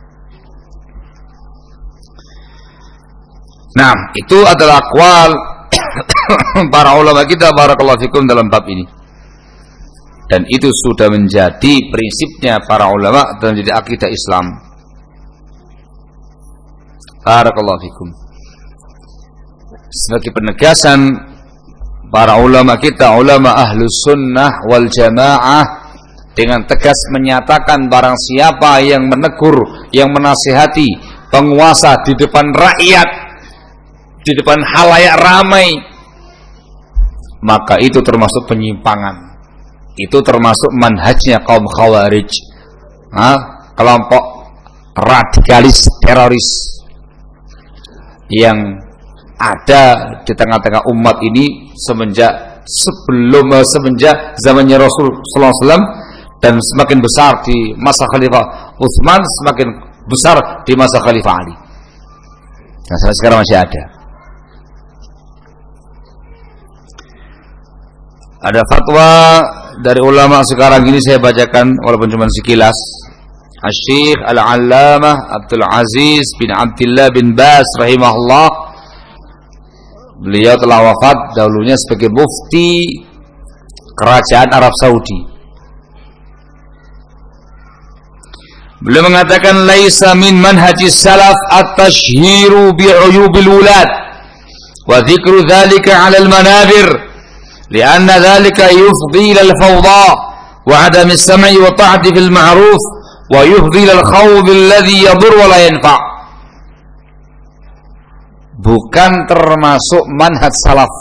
Nah, itu adalah aqwal para ulama kita, barakallahu fikum, dalam bab ini. Dan itu sudah menjadi prinsipnya para ulama dan menjadi akidah Islam. Barakallahu fikum. Sebagai penegasan para ulama kita, ulama ahlus sunnah wal jamaah, dengan tegas menyatakan barang siapa yang menegur, yang menasihati penguasa di depan rakyat, di depan halayak ramai, maka itu termasuk penyimpangan. Itu termasuk manhajnya kaum Khawarij, nah, kelompok radikalis teroris yang ada di tengah-tengah umat ini semenjak sebelum semenjak zamannya Rasul sallallahu alaihi wasallam, dan semakin besar di masa Khalifah Utsman, semakin besar di masa Khalifah Ali. Nah, sampai sekarang masih ada. Ada fatwa dari ulama sekarang ini, saya bacakan walaupun cuma sekilas. Asy-Syaikh Al-Allamah Abdul Aziz bin Abdullah bin Baz rahimahullah, beliau telah wafat dahulunya sebagai mufti kerajaan Arab Saudi. Beliau mengatakan laisa min manhajis salaf at-tashhiru bi'uyubil wulad wa dzikru dzalika 'ala al-manabir لأن ذلك يفضي إلى الفوضى وعدم السمع والطاعة في المعروف ويفضي إلى الخوض الذي يضر ولا ينفع. Bukan termasuk manhaj salaf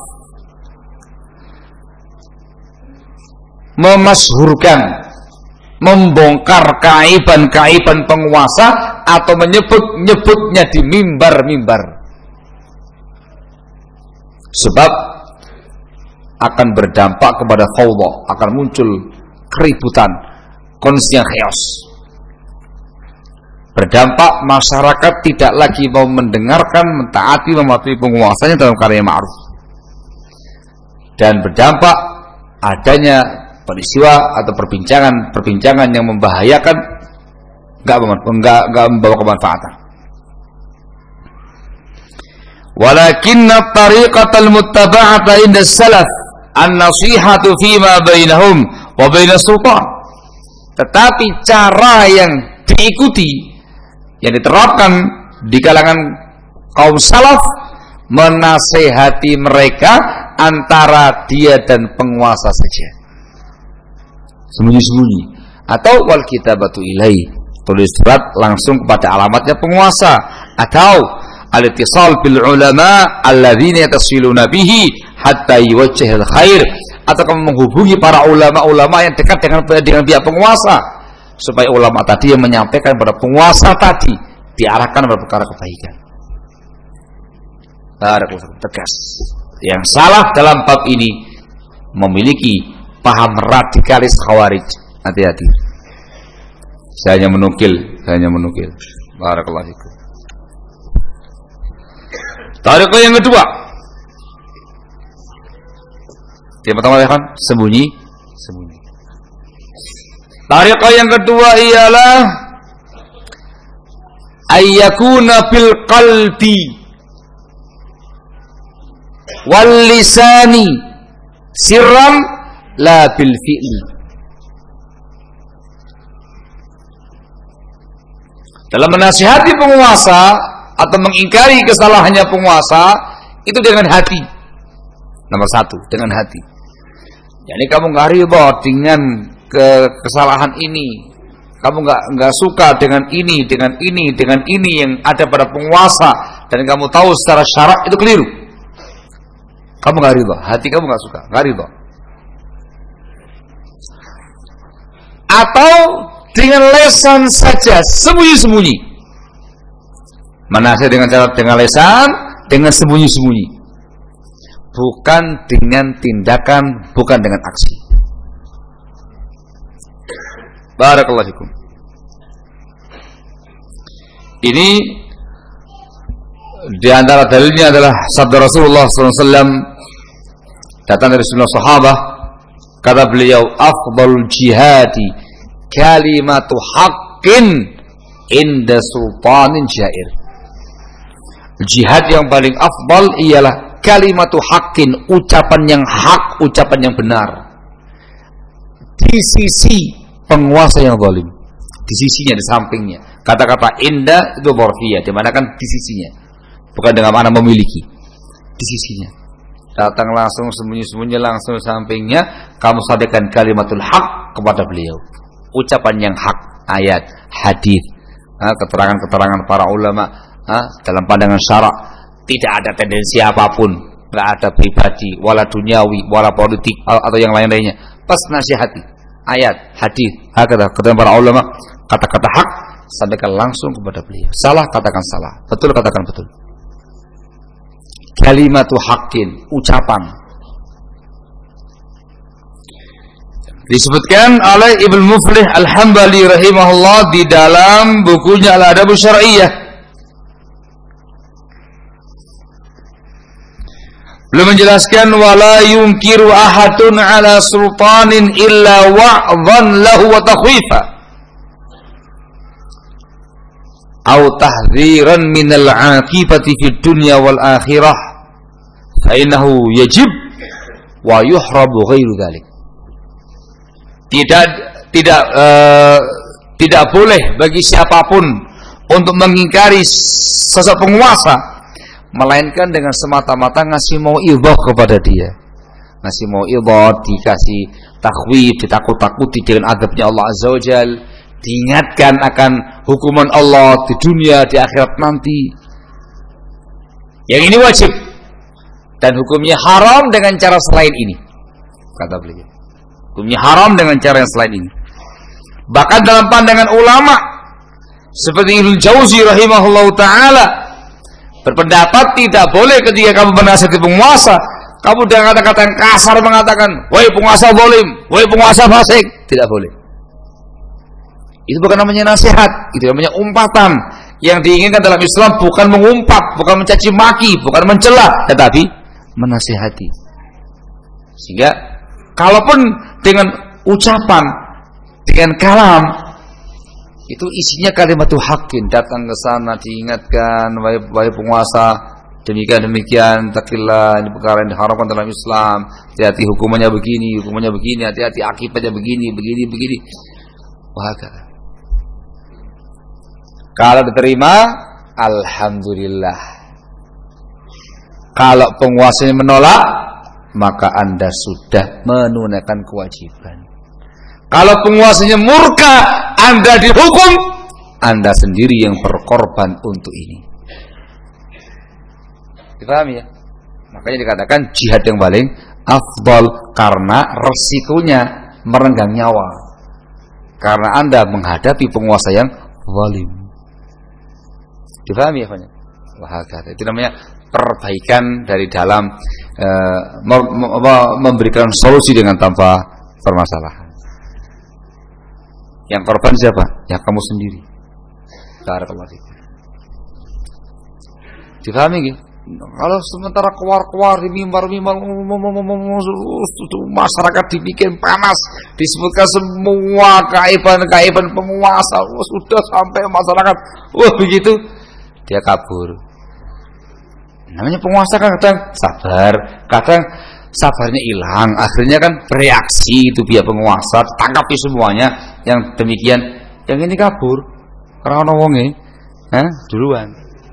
memasyhurkan, membongkar keaiban-keaiban penguasa atau menyebut-nyebutnya di mimbar-mimbar. Sebab akan berdampak kepada fawdha, akan muncul keributan, kondisi yang chaos. Berdampak masyarakat tidak lagi mau mendengarkan, mentaati, mematuhi penguasanya dalam karya ma'ruf. Dan berdampak adanya peristiwa atau perbincangan-perbincangan yang membahayakan, enggak enggak enggak membawa kemanfaatan. Walakinna tariqatal muttaba'ata inda salaf an-nasihatu fima bainahum wa baina sultan. Tetapi cara yang diikuti, yang diterapkan di kalangan kaum salaf, menasehati mereka antara dia dan penguasa saja, sembunyi-sembunyi, atau wal kitabatu ilai, tulis surat langsung kepada alamatnya penguasa, atau al-ittisal bil ulama alladzina yatasiluna bihi hatta yuwajjihal khair, atau kamu menghubungi para ulama-ulama yang dekat dengan dengan pihak penguasa, supaya ulama tadi yang menyampaikan pada penguasa tadi diarahkan pada perkara kebaikan. Tegas. Yang salah dalam bab ini memiliki paham radikalis khawarij. Hati-hati. Saya hanya menukil, saya hanya menukil. Barakallahu fikum. Tariqah yang kedua. Yang pertama kan sembunyi, sembunyi. Tariqah yang kedua ialah ayyakuna bil qalbi wal lisani sirran la bil fi'li. Dalam menasihati penguasa atau mengingkari kesalahannya penguasa itu dengan hati. Nomor satu, dengan hati. Jadi kamu nggak ridho dengan ke kesalahan ini, kamu nggak nggak suka dengan ini, dengan ini, dengan ini yang ada pada penguasa, dan kamu tahu secara syarak itu keliru. Kamu nggak ridho, hati kamu nggak suka, nggak ridho. Atau dengan lesan saja, sembunyi-sembunyi. Menasihat dengan cara dengan lesan, dengan sembunyi-sembunyi. Bukan dengan tindakan, bukan dengan aksi. Barakallahu fikum. Ini di antara dalilnya adalah sabda Rasulullah sallallahu alaihi wasallam, datang dari sejumlah sahabat, kata beliau, afdalul jihadi kalimatu haqqin inda sultanin jair. Jihad yang paling afdal ialah kalimatu haqqin, ucapan yang hak, ucapan yang benar di sisi penguasa yang zalim, di sisinya, di sampingnya. Kata-kata inda itu dzarfiyah, di mana kan di sisinya, bukan dengan mana memiliki, di sisinya. Datang langsung, sembunyi-sembunyi langsung sampingnya, kamu sampaikan kalimatul haq kepada beliau, ucapan yang hak, ayat, hadis, keterangan-keterangan para ulama dalam pandangan syarak. Tidak ada tendensi apapun, nggak ada pribadi, wala duniawi, wala politik atau yang lain-lainnya. Pas nasihati, ayat, hadis, kata kata para ulama, kata-kata hak sampaikan langsung kepada beliau. Salah katakan salah, betul katakan betul. Kalimatu haqqin, ucapan. Disebutkan oleh Ibnu Muflih Al-Hambali rahimahullah di dalam bukunya Al-Adab Syar'iyyah. Belum menjelaskan wala yunkiru ahadun ala sultanin illa wa'dhan lahu wa takhwifa aw tahdhiran minal 'aqibati fid dunya wal akhirah fa innahu yajib wa yuhrabu ghairu dzalik. Tidak tidak uh, tidak boleh bagi siapapun untuk mengingkari sosok penguasa, melainkan dengan semata-mata ngasih mau'idhah kepada dia, ngasih mau'idhah, dikasih takhwif, ditakut-takuti dengan adabnya Allah Azza wa Jal, diingatkan akan hukuman Allah di dunia, di akhirat nanti. Yang ini wajib, dan hukumnya haram dengan cara selain ini, kata beliau. Hukumnya haram dengan cara yang selain ini. Bahkan dalam pandangan ulama seperti Ibnu Jauzi rahimahullahu ta'ala berpendapat tidak boleh ketika kamu menasihati penguasa, kamu dengan kata-kata yang kasar mengatakan, wahai penguasa zalim, wahai penguasa fasik. Tidak boleh. Itu bukan namanya nasihat, itu namanya umpatan. Yang diinginkan dalam Islam bukan mengumpat, bukan mencaci maki, bukan mencela, tetapi menasihati. Sehingga kalaupun dengan ucapan, dengan kalam, itu isinya kalimat haqqin, datang ke sana diingatkan, wahai, wahai penguasa, Demikian demikian, takillah, ini perkara yang diharamkan dalam Islam. Hati-hati hukumannya begini, hukumannya begini, hati-hati akibatnya begini, begini, begini. Wah, kalau diterima, alhamdulillah. Kalau penguasanya menolak, maka Anda sudah menunaikan kewajiban. Kalau penguasanya murka, Anda dihukum, Anda sendiri yang berkorban untuk ini. Dipahami ya? Makanya dikatakan jihad yang paling afdal karena resikonya merenggang nyawa. Karena Anda menghadapi penguasa yang zalim. Dipahami ya, Pak? Wah, itu namanya perbaikan dari dalam uh, mem- mem- memberikan solusi dengan tanpa permasalahan. Yang korban siapa? Ya kamu sendiri. Barakallahu fiik. Dipahami gitu? Kalau sementara keluar-keluar di mimbar-mimbar masyarakat dibikin panas, disebutkan semua keaiban-keaiban penguasa, oh, sudah sampai masyarakat, wah begitu, dia kabur. Namanya penguasa kan kadang sabar, kadang sabarnya hilang, akhirnya kan bereaksi itu pihak penguasa, tangkapi semuanya, yang demikian, yang ini kabur, karena orang wonge, eh, duluan.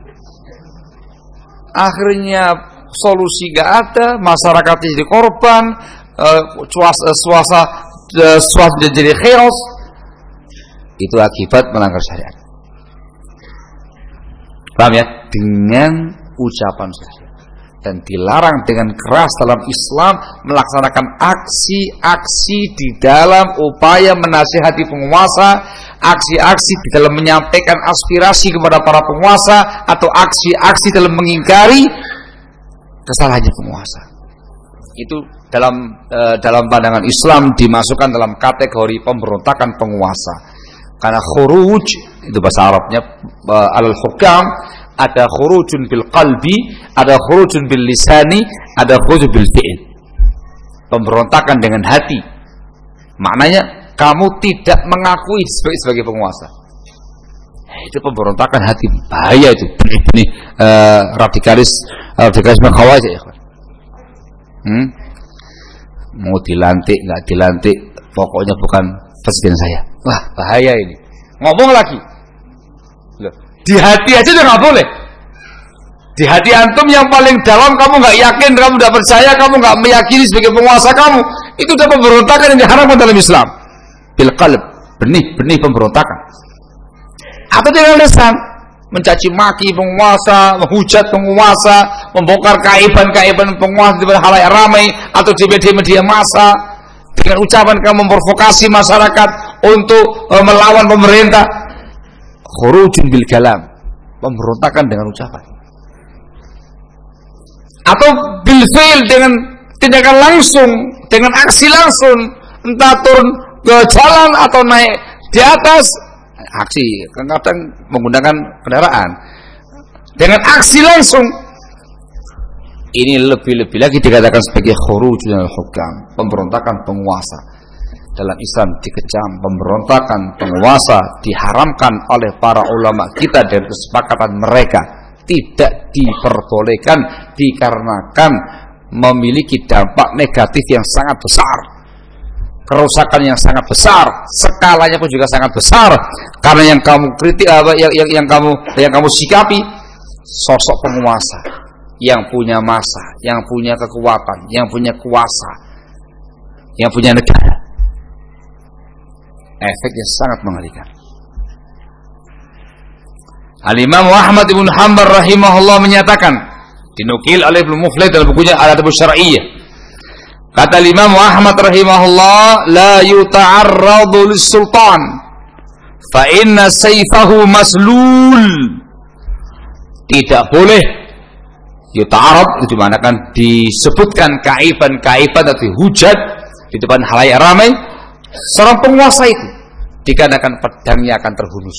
Akhirnya solusi gak ada, masyarakat jadi korban, suasana suasa, suasana jadi chaos. Itu akibat melanggar syariat. Paham ya? Dengan ucapan saja. Dan dilarang dengan keras dalam Islam melaksanakan aksi-aksi di dalam upaya menasihati penguasa, aksi-aksi di dalam menyampaikan aspirasi kepada para penguasa, atau aksi-aksi dalam mengingkari kesalahannya penguasa. Itu dalam e, dalam pandangan Islam dimasukkan dalam kategori pemberontakan penguasa. Karena khuruj itu bahasa Arabnya e, al-hukam, ada khurujun bil qalbi, ada khurujun bil lisani, ada khurujun bil fi'il. Pemberontakan dengan hati. Maknanya kamu tidak mengakui sebagai, sebagai penguasa. Itu pemberontakan hati, bahaya itu. Benih-benih uh, radikalis, uh, radikalisme khawarij ya. Hmm? Mau dilantik, nggak dilantik, pokoknya bukan presiden saya. Wah, bahaya ini. Ngomong lagi. Loh, di hati aja udah nggak boleh. Di hati antum yang paling dalam kamu nggak yakin, kamu nggak percaya, kamu nggak meyakini sebagai penguasa kamu, itu udah pemberontakan yang diharamkan dalam Islam. Bil qalb, benih-benih pemberontakan. Atau dengan lisan, mencaci maki penguasa, menghujat penguasa, membongkar kaiban-kaiban penguasa di halayak ramai atau di media-media massa. Dengan ucapan kamu memprovokasi masyarakat untuk uh, melawan pemerintah. Khurujun bil kalam, pemberontakan dengan ucapan. Atau bil fi'il, dengan tindakan langsung, dengan aksi langsung, entah turun ke jalan atau naik di atas, aksi, kadang-kadang menggunakan kendaraan dengan aksi langsung. Ini lebih-lebih lagi dikatakan sebagai khurujun al-hukam, pemberontakan penguasa. Dalam Islam dikecam, pemberontakan penguasa diharamkan oleh para ulama kita dari kesepakatan mereka, tidak diperbolehkan dikarenakan memiliki dampak negatif yang sangat besar, kerusakan yang sangat besar, skalanya pun juga sangat besar. Karena yang kamu kritik, apa yang, yang, yang kamu yang kamu sikapi sosok penguasa yang punya massa, yang punya kekuatan, yang punya kuasa, yang punya negara. Efeknya sangat mengerikan. Al-Imam Ahmad bin Hanbal rahimahullah menyatakan, dinukil oleh Ibnu Muflih dalam bukunya Al-Adab Asy-Syar'iyyah. Kata Imam Ahmad rahimahullah, la yuta'arradu lis-sultan fa inna sayfahu maslul. Tidak boleh yuta'arrad, itu dimanakan disebutkan kaiban-kaiban atau dihujat di depan halayak ramai seorang penguasa itu, dikarenakan pedangnya akan terhunus.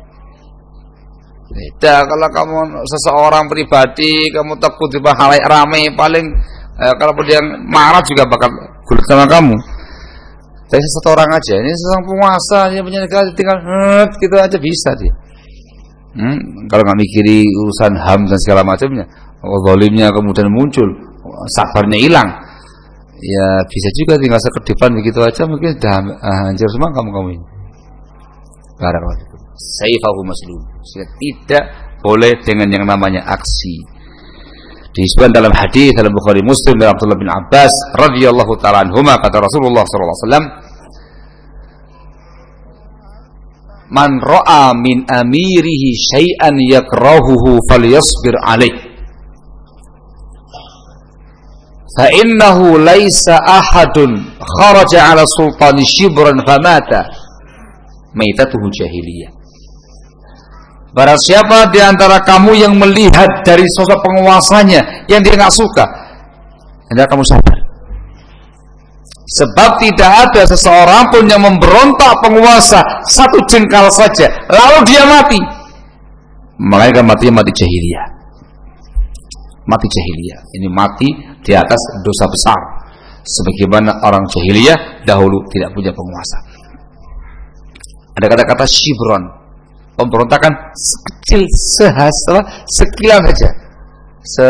Tidak, kalau kamu seseorang pribadi, kamu takut di depan halayak ramai, paling Eh, kalau dia marah juga bakal gulut sama kamu. Tapi satu orang aja, ini seorang penguasa, dia punya negara, tinggal hmm, gitu aja bisa dia. Hmm, kalau nggak mikiri urusan H A M dan segala macamnya, oh, zalimnya kemudian muncul, sabarnya hilang. Ya bisa juga tinggal sekedepan begitu aja mungkin sudah hancur semua kamu-kamu ini. Barakallahu. Saifahu maslul. Tidak boleh dengan yang namanya aksi. Disebutkan dalam hadis dalam Bukhari Muslim dari Abdullah bin Abbas radhiyallahu taala anhuma, kata Rasulullah sallallahu alaihi wasallam, man ra'a min amirihi syai'an yakrahuhu falyasbir alaih fa innahu laisa ahadun kharaja ala sultani shibran famata maitatuhu jahiliyah. Barang siapa di antara kamu yang melihat dari sosok penguasanya yang dia nggak suka, hendaknya kamu sabar. Sebab tidak ada seseorang pun yang memberontak penguasa satu jengkal saja lalu dia mati, melainkan matinya mati jahiliyah. Mati jahiliyah ini mati di atas dosa besar, sebagaimana orang jahiliyah dahulu tidak punya penguasa. Ada kata-kata shibron, pemberontakan sekecil sehasta sekilan saja, se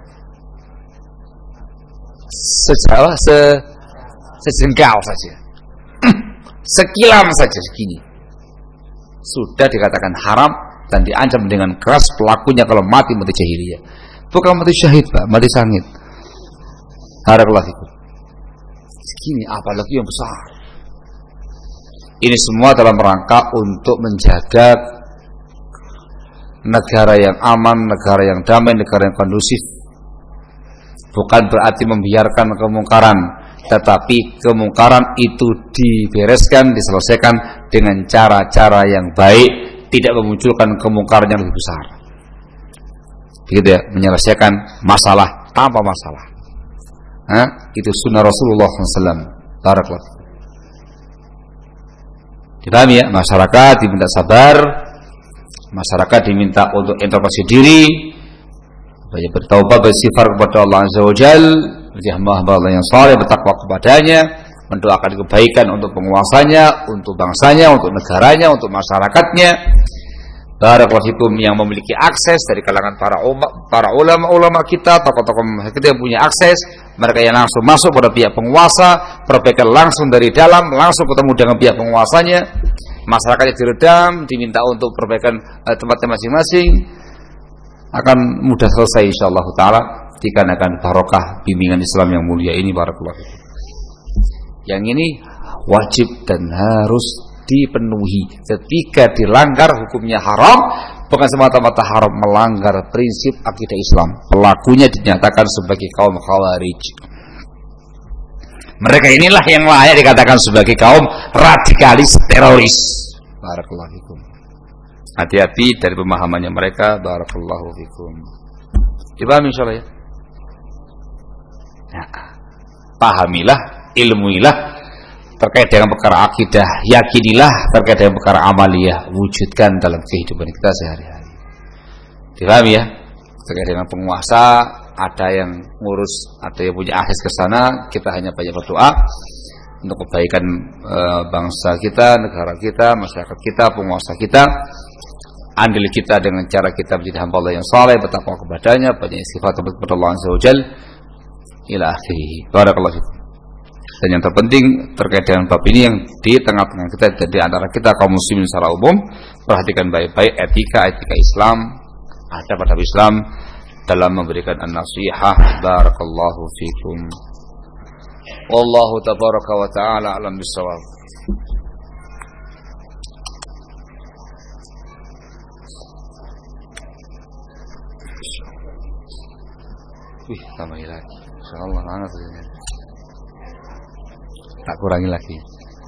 sejawa se sejengkal saja, sekilan saja segini sudah dikatakan haram dan diancam dengan keras pelakunya kalau mati mati jahiliyah. Bukan mati syahid Pak, mati sangit. Barakallahu fikum. Segini apalagi yang besar. Ini semua dalam rangka untuk menjaga negara yang aman, negara yang damai, negara yang kondusif. Bukan berarti membiarkan kemungkaran, tetapi kemungkaran itu dibereskan, diselesaikan dengan cara-cara yang baik, tidak memunculkan kemungkaran yang lebih besar. Begitu ya, menyelesaikan masalah tanpa masalah. Hah? Itu sunnah Rasulullah sallallahu alaihi wasallam. Barakallahu. Dipahami ya, masyarakat diminta sabar, masyarakat diminta untuk introspeksi diri, banyak bertaubat, bersifar kepada Allah Azza wa Jalla, menjadi hamba-hamba Allah yang saleh, bertakwa kepadanya, mendoakan kebaikan untuk penguasanya, untuk bangsanya, untuk negaranya, untuk masyarakatnya. Barakallahu fikum, yang memiliki akses dari kalangan para ulama, para ulama-ulama kita, tokoh-tokoh kita yang punya akses, mereka yang langsung masuk pada pihak penguasa, perbaikan langsung dari dalam, langsung ketemu dengan pihak penguasanya. Masyarakatnya diredam, diminta untuk perbaikan eh, tempatnya masing-masing, akan mudah selesai insyaallah taala dikarenakan barokah bimbingan Islam yang mulia ini. Barakallahu fikum. Yang ini wajib dan harus dipenuhi. Ketika dilanggar hukumnya haram, bukan semata-mata haram, melanggar prinsip akidah Islam. Pelakunya dinyatakan sebagai kaum khawarij. Mereka inilah yang layak dikatakan sebagai kaum radikalis teroris. Barakallahu fikum. Hati-hati dari pemahamannya mereka. Barakallahu fikum. Dipahami insyaallah ya? Ya. Pahamilah, ilmuilah terkait dengan perkara akidah, yakinilah terkait dengan perkara amaliyah, wujudkan dalam kehidupan kita sehari-hari. Dipahami ya? Terkait dengan penguasa, ada yang ngurus, ada yang punya akses ke sana, kita hanya banyak berdoa untuk kebaikan e, bangsa kita, negara kita, masyarakat kita, penguasa kita. Andil kita dengan cara kita menjadi hamba Allah yang saleh, bertakwa kepadanya, banyak istighfar kepada Allah Azza wa Jalla, ila akhirih. Barakallahu fikum. Dan yang terpenting terkait dengan bab ini yang di tengah-tengah kita dan di antara kita kaum muslimin secara umum, perhatikan baik-baik etika etika Islam, adab-adab Islam dalam memberikan an-nasihah. Barakallahu fikum. Wallahu tabaraka wa ta'ala alam bisawab. Wih, tambah lagi. Insyaallah mana tuh. Tak kurangi lagi.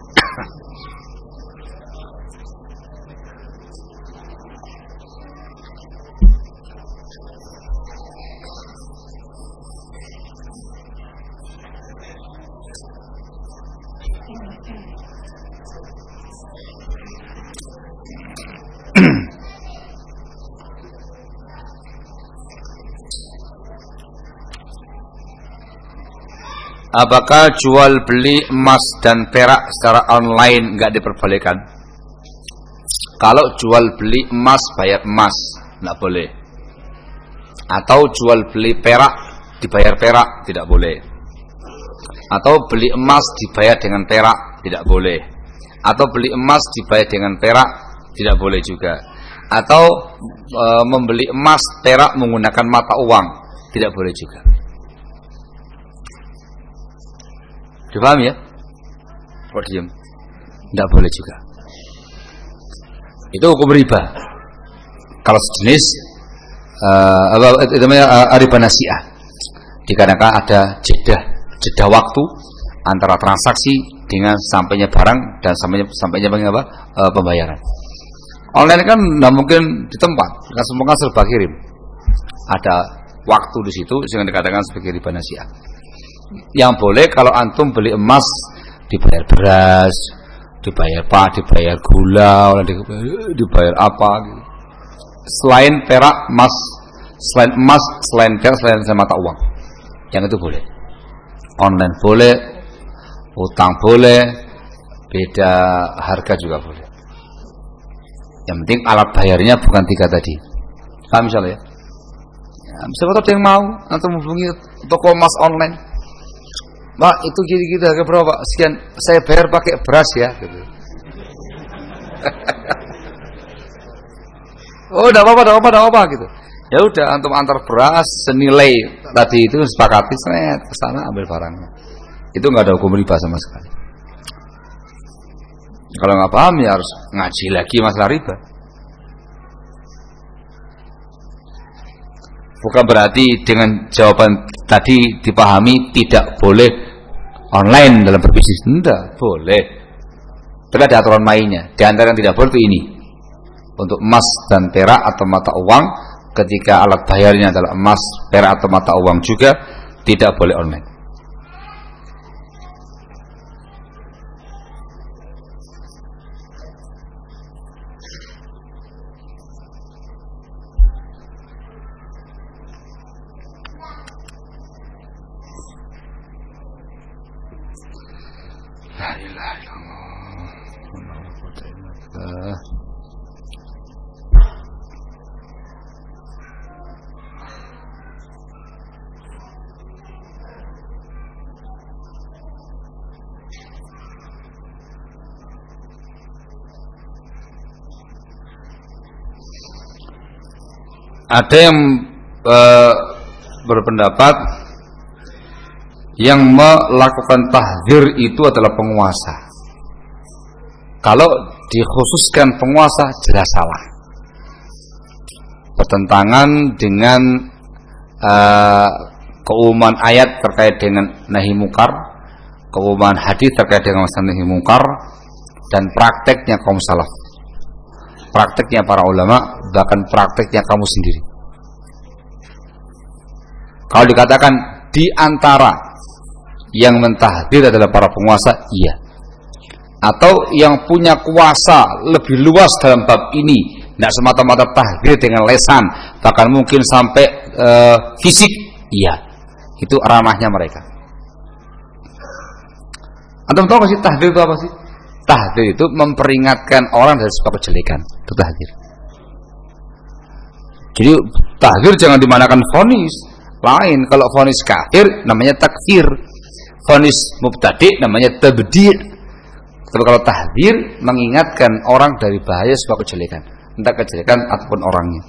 Apakah jual beli emas dan perak secara online nggak diperbolehkan? Kalau jual beli emas bayar emas nggak boleh. Atau jual beli perak dibayar perak, tidak boleh. Atau beli emas dibayar dengan perak, tidak boleh. Atau beli emas dibayar dengan perak, tidak boleh juga. Atau e, membeli emas perak menggunakan mata uang, tidak boleh juga. Dipahami ya? Kok diam? Tidak boleh juga. Itu hukum riba. Kalau sejenis uh, apa itu namanya uh, riba nasi'ah. Dikarenakan ada jeda jeda waktu antara transaksi dengan sampainya barang dan sampainya sampainya apa? Uh, pembayaran. Online kan tidak mungkin di tempat, kan semua kan serba kirim. Ada waktu di situ sehingga dikatakan sebagai riba nasi'ah. Yang boleh kalau antum beli emas dibayar beras, dibayar apa, dibayar gula, dibayar apa gitu. Selain perak, emas, selain emas, selain perak, selain mata uang, yang itu boleh. Online boleh, utang boleh, beda harga juga boleh. Yang penting alat bayarnya bukan tiga tadi. Paham misalnya ya? Ya, siapa tahu yang mau atau menghubungi toko emas online. Pak, itu gini-gini harga berapa Pak? Sekian, saya bayar pakai beras ya gitu. Oh, enggak apa-apa, enggak apa-apa, enggak apa-apa gitu. Ya udah, antum antar beras senilai tadi itu sepakati, set ke sana ambil barangnya. Itu enggak ada hukum riba sama sekali. Kalau enggak paham ya harus ngaji lagi masalah riba. Bukan berarti dengan jawaban tadi dipahami tidak boleh online dalam berbisnis. Tidak, boleh. Tapi ada aturan mainnya. Di antara yang tidak boleh itu ini. Untuk emas dan perak atau mata uang, ketika alat bayarnya adalah emas, perak atau mata uang juga tidak boleh online. La ilaha illallah. Ada yang e, berpendapat yang melakukan tahdzir itu adalah penguasa. Kalau dikhususkan penguasa jelas salah, bertentangan dengan e, keumuman ayat terkait dengan nahi mungkar, keumuman hadis terkait dengan masalah nahi mungkar, dan prakteknya kaum salaf, prakteknya para ulama, bahkan prakteknya kamu sendiri. Kalau dikatakan di antara yang mentahdir adalah para penguasa, iya. Atau yang punya kuasa lebih luas dalam bab ini, tidak semata-mata tahdir dengan lesan, bahkan mungkin sampai e, fisik, iya. Itu ranahnya mereka. Antum tahu nggak sih tahdir itu apa sih? Tahdir itu memperingatkan orang dari sebuah kejelekan. Itu tahdir. Jadi tahdir jangan dimanakan vonis. Lain, kalau vonis kafir namanya takfir, vonis mubtadi namanya tabdir. Tapi kalau tahdir mengingatkan orang dari bahaya sebuah kejelekan, entah kejelekan ataupun orangnya.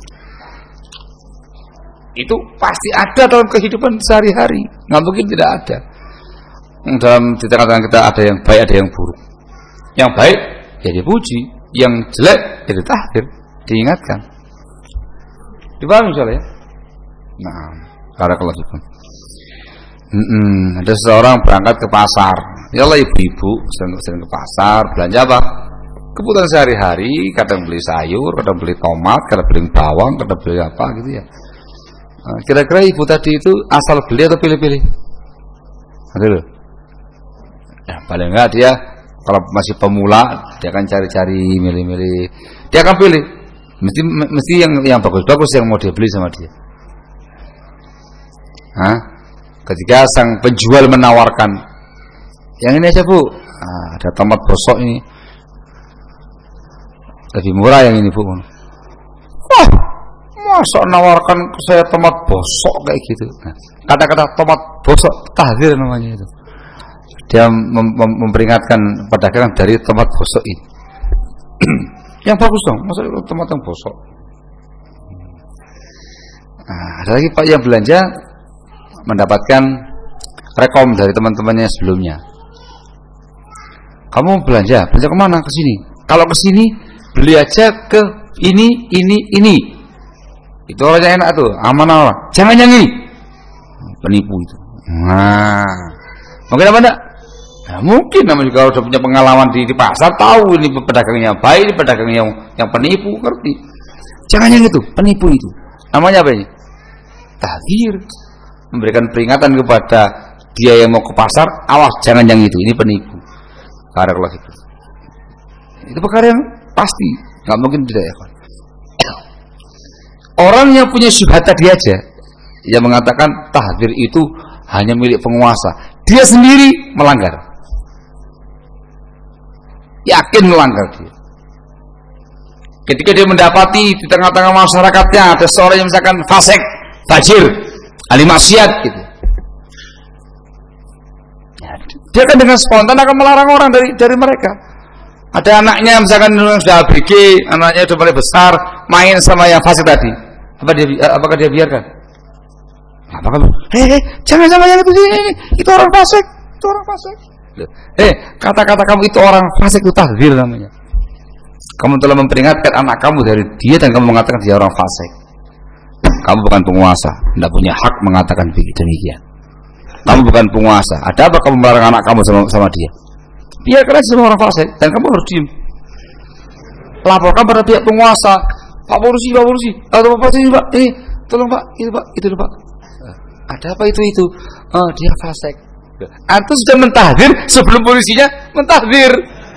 Itu pasti ada dalam kehidupan sehari-hari, nggak mungkin tidak ada. Dalam di tengah-tengah kita ada yang baik, ada yang buruk. Yang baik ya dipuji, yang jelek ya ditahdir, diingatkan. Dipahami soalnya? Nah, barakallahu fikum. Ada seseorang berangkat ke pasar. Ya Allah, ibu-ibu sering-sering ke pasar belanja apa? Kebutuhan sehari-hari, kadang beli sayur, kadang beli tomat, kadang beli bawang, kadang beli apa gitu ya. Nah, kira-kira ibu tadi itu asal beli atau pilih-pilih? Ada loh. Ya, paling enggak dia kalau masih pemula dia akan cari-cari, milih-milih. Dia akan pilih. Mesti mesti yang yang bagus-bagus yang mau dia beli sama dia. Hah? Ketika sang penjual menawarkan, yang ini aja bu, nah, ada tomat bosok ini, lebih murah yang ini bu. Wah, Masa nawarkan ke saya tomat bosok kayak gitu. Nah, kata-kata tomat bosok tahdzir namanya itu. Dia mem mem memperingatkan pedagang dari tomat bosok ini. Yang bagus dong, masa tomat yang bosok. Nah, ada lagi Pak yang belanja mendapatkan rekom dari teman-temannya sebelumnya. Kamu belanja, belanja kemana? Ke sini. Kalau ke sini beli aja ke ini, ini, ini. Itu orangnya enak tuh, aman orang. Jangan yang ini. Penipu itu. Nah, mungkin apa enggak? Nah, mungkin namanya juga udah punya pengalaman di, di pasar, tahu ini pedagangnya baik, ini pedagangnya yang, yang penipu, ngerti. Jangan yang itu, penipu itu. Namanya apa ini? Tahdzir. Memberikan peringatan kepada dia yang mau ke pasar, awas jangan yang itu, ini penipu. Barakallahu fikum. Itu perkara yang pasti, nggak mungkin tidak ya. Orang yang punya syubhat tadi aja, yang mengatakan tahdzir itu hanya milik penguasa, dia sendiri melanggar, yakin melanggar dia. Ketika dia mendapati di tengah-tengah masyarakatnya ada seorang yang misalkan fasik, fajir, ahli maksiat gitu, dia kan dengan spontan akan melarang orang dari dari mereka. Ada anaknya misalkan sudah A B G, anaknya sudah mulai besar, main sama yang fasik tadi. Apa dia apakah dia biarkan? Apakah hei, hei jangan sama yang itu ini, itu orang fasik, itu orang fasik. Eh, kata-kata kamu itu orang fasik itu tahdzir namanya. Kamu telah memperingatkan anak kamu dari dia dan kamu mengatakan dia orang fasik. Kamu bukan penguasa, tidak punya hak mengatakan demikian. Kamu bukan penguasa. Ada apa kamu melarang anak kamu sama, sama dia? Biarkan aja sama orang fasik dan kamu harus diam. Laporkan pada pihak penguasa. Pak polisi, Pak polisi. Atau Pak polisi, Pak. Eh, tolong Pak, itu Pak, itu Pak. Ada apa itu itu? Oh, dia fasik. Antum sudah mentahdzir sebelum polisinya mentahdzir.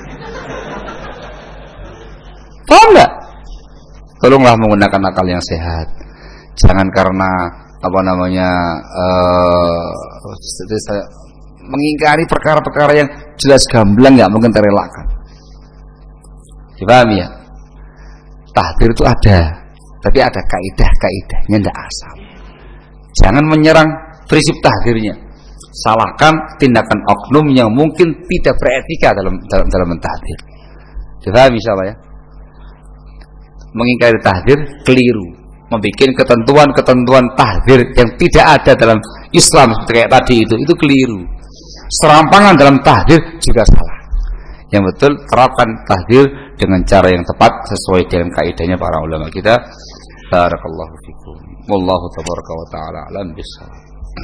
Paham enggak? Tolonglah menggunakan akal yang sehat. Jangan karena apa namanya uh, mengingkari perkara-perkara yang jelas gamblang nggak mungkin terelakkan. Dipahami ya? Tahdzir itu ada, tapi ada kaidah-kaidahnya, tidak asal. Jangan menyerang prinsip tahdzirnya. Salahkan tindakan oknum yang mungkin tidak beretika dalam dalam, dalam mentahdzir. Dipahami insyaallah ya? Mengingkari tahdzir keliru, membuat ketentuan-ketentuan tahdzir yang tidak ada dalam Islam seperti kayak tadi itu, itu keliru. Serampangan dalam tahdzir juga salah. Yang betul terapkan tahdzir dengan cara yang tepat sesuai dengan kaidahnya para ulama kita. Barakallahu fikum. Wallahu tabaraka wa taala alam bissawab.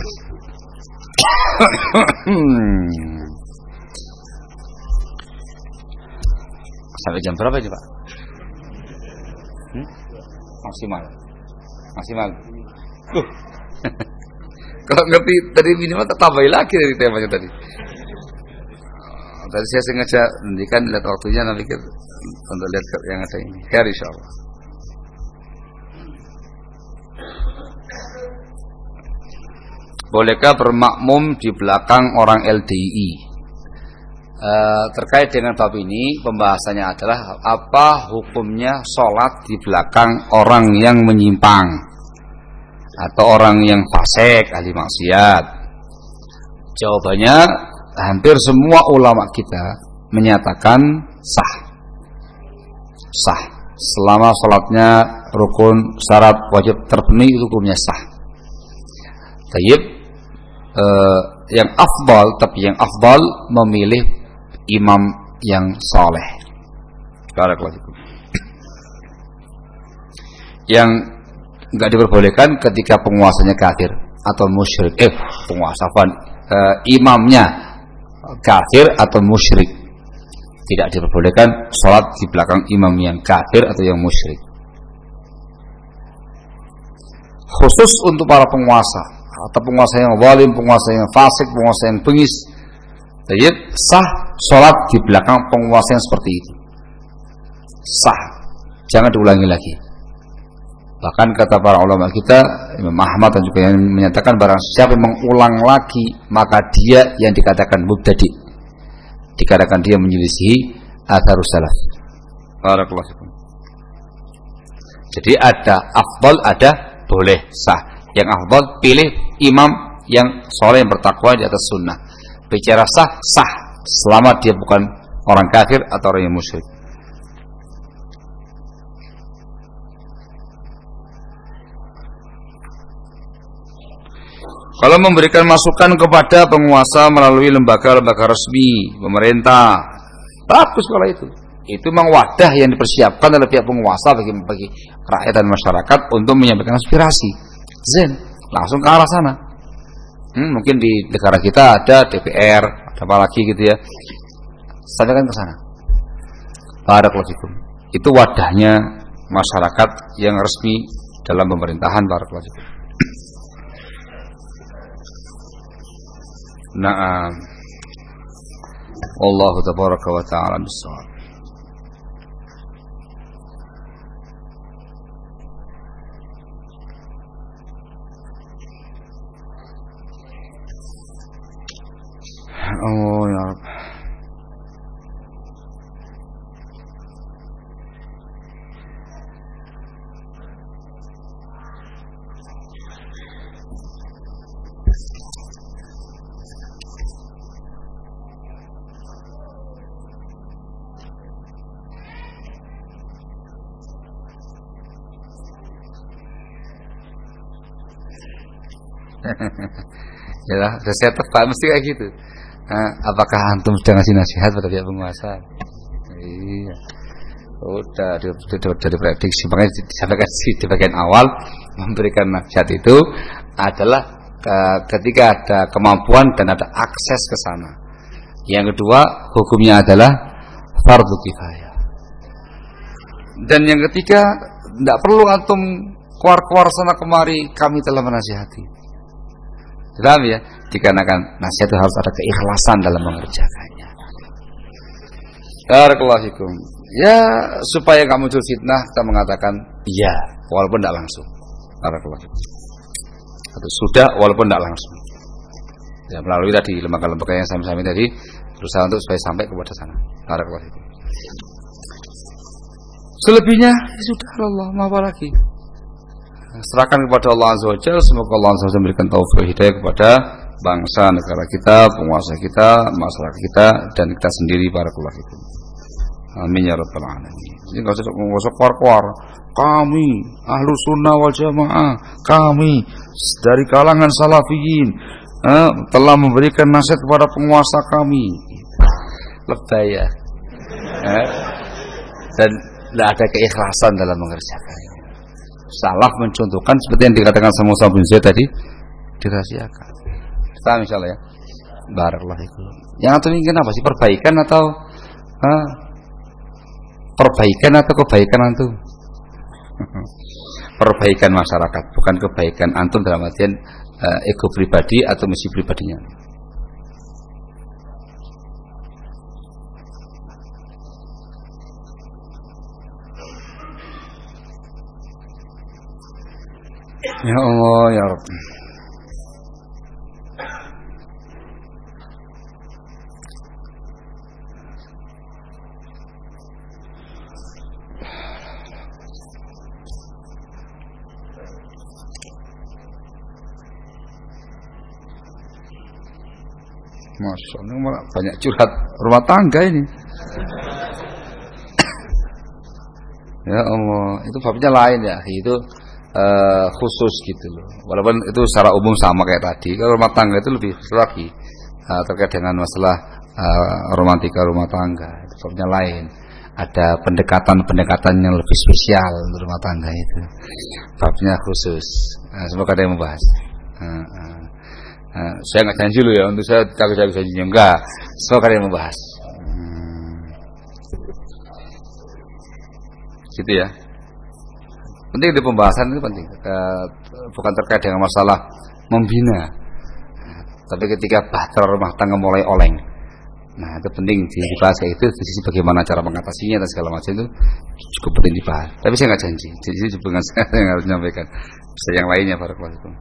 Sampai jam berapa ini Pak? Hmm? Maksimal. Maksimal. Uh. Kalau ngerti dari minimal tambahin lagi dari temanya tadi. Tadi saya sengaja nantikan lihat waktunya nanti untuk lihat yang ada ini. Ya insyaallah. Bolehkah bermakmum di belakang orang L D I? E, terkait dengan bab ini pembahasannya adalah apa hukumnya sholat di belakang orang yang menyimpang atau orang yang fasik, ahli maksiat. Jawabannya hampir semua ulama kita menyatakan sah. Sah. Selama sholatnya rukun, syarat, wajib terpenuhi, hukumnya sah. Tayyib, eh, yang afdal, tapi yang afdal memilih imam yang saleh. Barakallahu fikum. Yang enggak diperbolehkan ketika penguasanya kafir atau musyrik. Eh, penguasa apa? Eh, imamnya kafir atau musyrik. Tidak diperbolehkan sholat di belakang imam yang kafir atau yang musyrik. Khusus untuk para penguasa atau penguasa yang zalim, penguasa yang fasik, penguasa yang bengis, jadi sah sholat di belakang penguasa yang seperti itu. Sah, jangan diulangi lagi. Bahkan kata para ulama kita, Imam Ahmad dan juga yang menyatakan barang siapa yang mengulang lagi maka dia yang dikatakan mubtadi, dikatakan dia menyelisihi atharus salaf. Barakallahu fikum. Jadi ada afdal, ada boleh, sah. Yang afdal pilih imam yang soleh, yang bertakwa di atas sunnah. Bicara sah, sah selama dia bukan orang kafir atau orang yang musyrik. Kalau memberikan masukan kepada penguasa melalui lembaga-lembaga resmi pemerintah, bagus kalau itu. Itu memang wadah yang dipersiapkan oleh pihak penguasa bagi, bagi rakyat dan masyarakat untuk menyampaikan aspirasi. Zen, langsung ke arah sana. Hmm, mungkin di negara kita ada D P R, ada apa lagi gitu ya. Sampaikan ke sana. Barakallahu fikum. Itu wadahnya masyarakat yang resmi dalam pemerintahan. Barakallahu fikum. Na'am. Wallahu tabaraka wa ta'ala bis-shawab. Oh ya Rabb. Ya, saya tebak mesti kayak gitu. Nah, apakah antum sudah ngasih nasihat pada pihak penguasa? Iya. Udah dari prediksi, makanya disampaikan di bagian awal memberikan nasihat itu adalah ketika ada kemampuan dan ada akses ke sana. Yang kedua, hukumnya adalah fardhu kifayah. Dan yang ketiga, tidak perlu antum keluar-keluar sana kemari, kami telah menasihati. Paham ya? Dikarenakan nasihat itu harus ada keikhlasan dalam mengerjakannya. Barakallahu fikum. Ya, supaya kamu muncul fitnah, kita mengatakan iya, walaupun tidak langsung. Barakallahu fikum. Atau sudah, walaupun tidak langsung. Ya, melalui tadi lembaga-lembaga yang sami-sami tadi, berusaha untuk supaya sampai kepada sana. Barakallahu fikum. Selebihnya, ya sudah, Allah, mau apa lagi? Serahkan kepada Allah Azza wa Jalla. Semoga Allah Azza wa Jalla memberikan taufik hidayah kepada bangsa, negara kita, penguasa kita, masyarakat kita, dan kita sendiri. Barakallahu fikum. Amin ya rabbal alamin. Jadi enggak usah ngosok keluar-keluar. Kami Ahlus Sunnah wal Jamaah, kami dari kalangan salafiyin eh, telah memberikan nasihat kepada penguasa kami. Lebay ya. Eh, dan tidak ada keikhlasan dalam mengerjakannya. Salaf mencontohkan seperti yang dikatakan sama Musa bin Zaid tadi, dirahasiakan. Paham insyaallah ya. Barakallahu fikum. Yang antum ingin apa sih? Perbaikan atau eh, perbaikan atau kebaikan antum? Perbaikan masyarakat, bukan kebaikan antum dalam artian eh, ego pribadi atau misi pribadinya. Ya Allah ya Rabb. Masya Allah, banyak curhat rumah tangga ini. Ya Allah, itu babnya lain ya. Itu Uh, khusus gitu loh. Walaupun itu secara umum sama kayak tadi. Kalau rumah tangga itu lebih khusus lagi uh, terkait dengan masalah uh, romantika rumah tangga. Itu sebabnya lain. Ada pendekatan-pendekatan yang lebih spesial untuk rumah tangga itu. Babnya khusus. Uh, semoga ada yang membahas. Uh, uh, uh, saya nggak janji dulu ya. Untuk saya jago-jago janjinya enggak. Semoga ada yang membahas. Hmm. Gitu ya. Penting di pembahasan itu penting, e, bukan terkait dengan masalah membina, tapi ketika bahtera rumah tangga mulai oleng, nah itu penting dibahas kayak itu, di sisi bagaimana cara mengatasinya dan segala macam itu cukup penting dibahas. Tapi saya nggak janji, jadi itu bukan saya yang harus menyampaikan, bisa yang lainnya. Barakallahu fikum.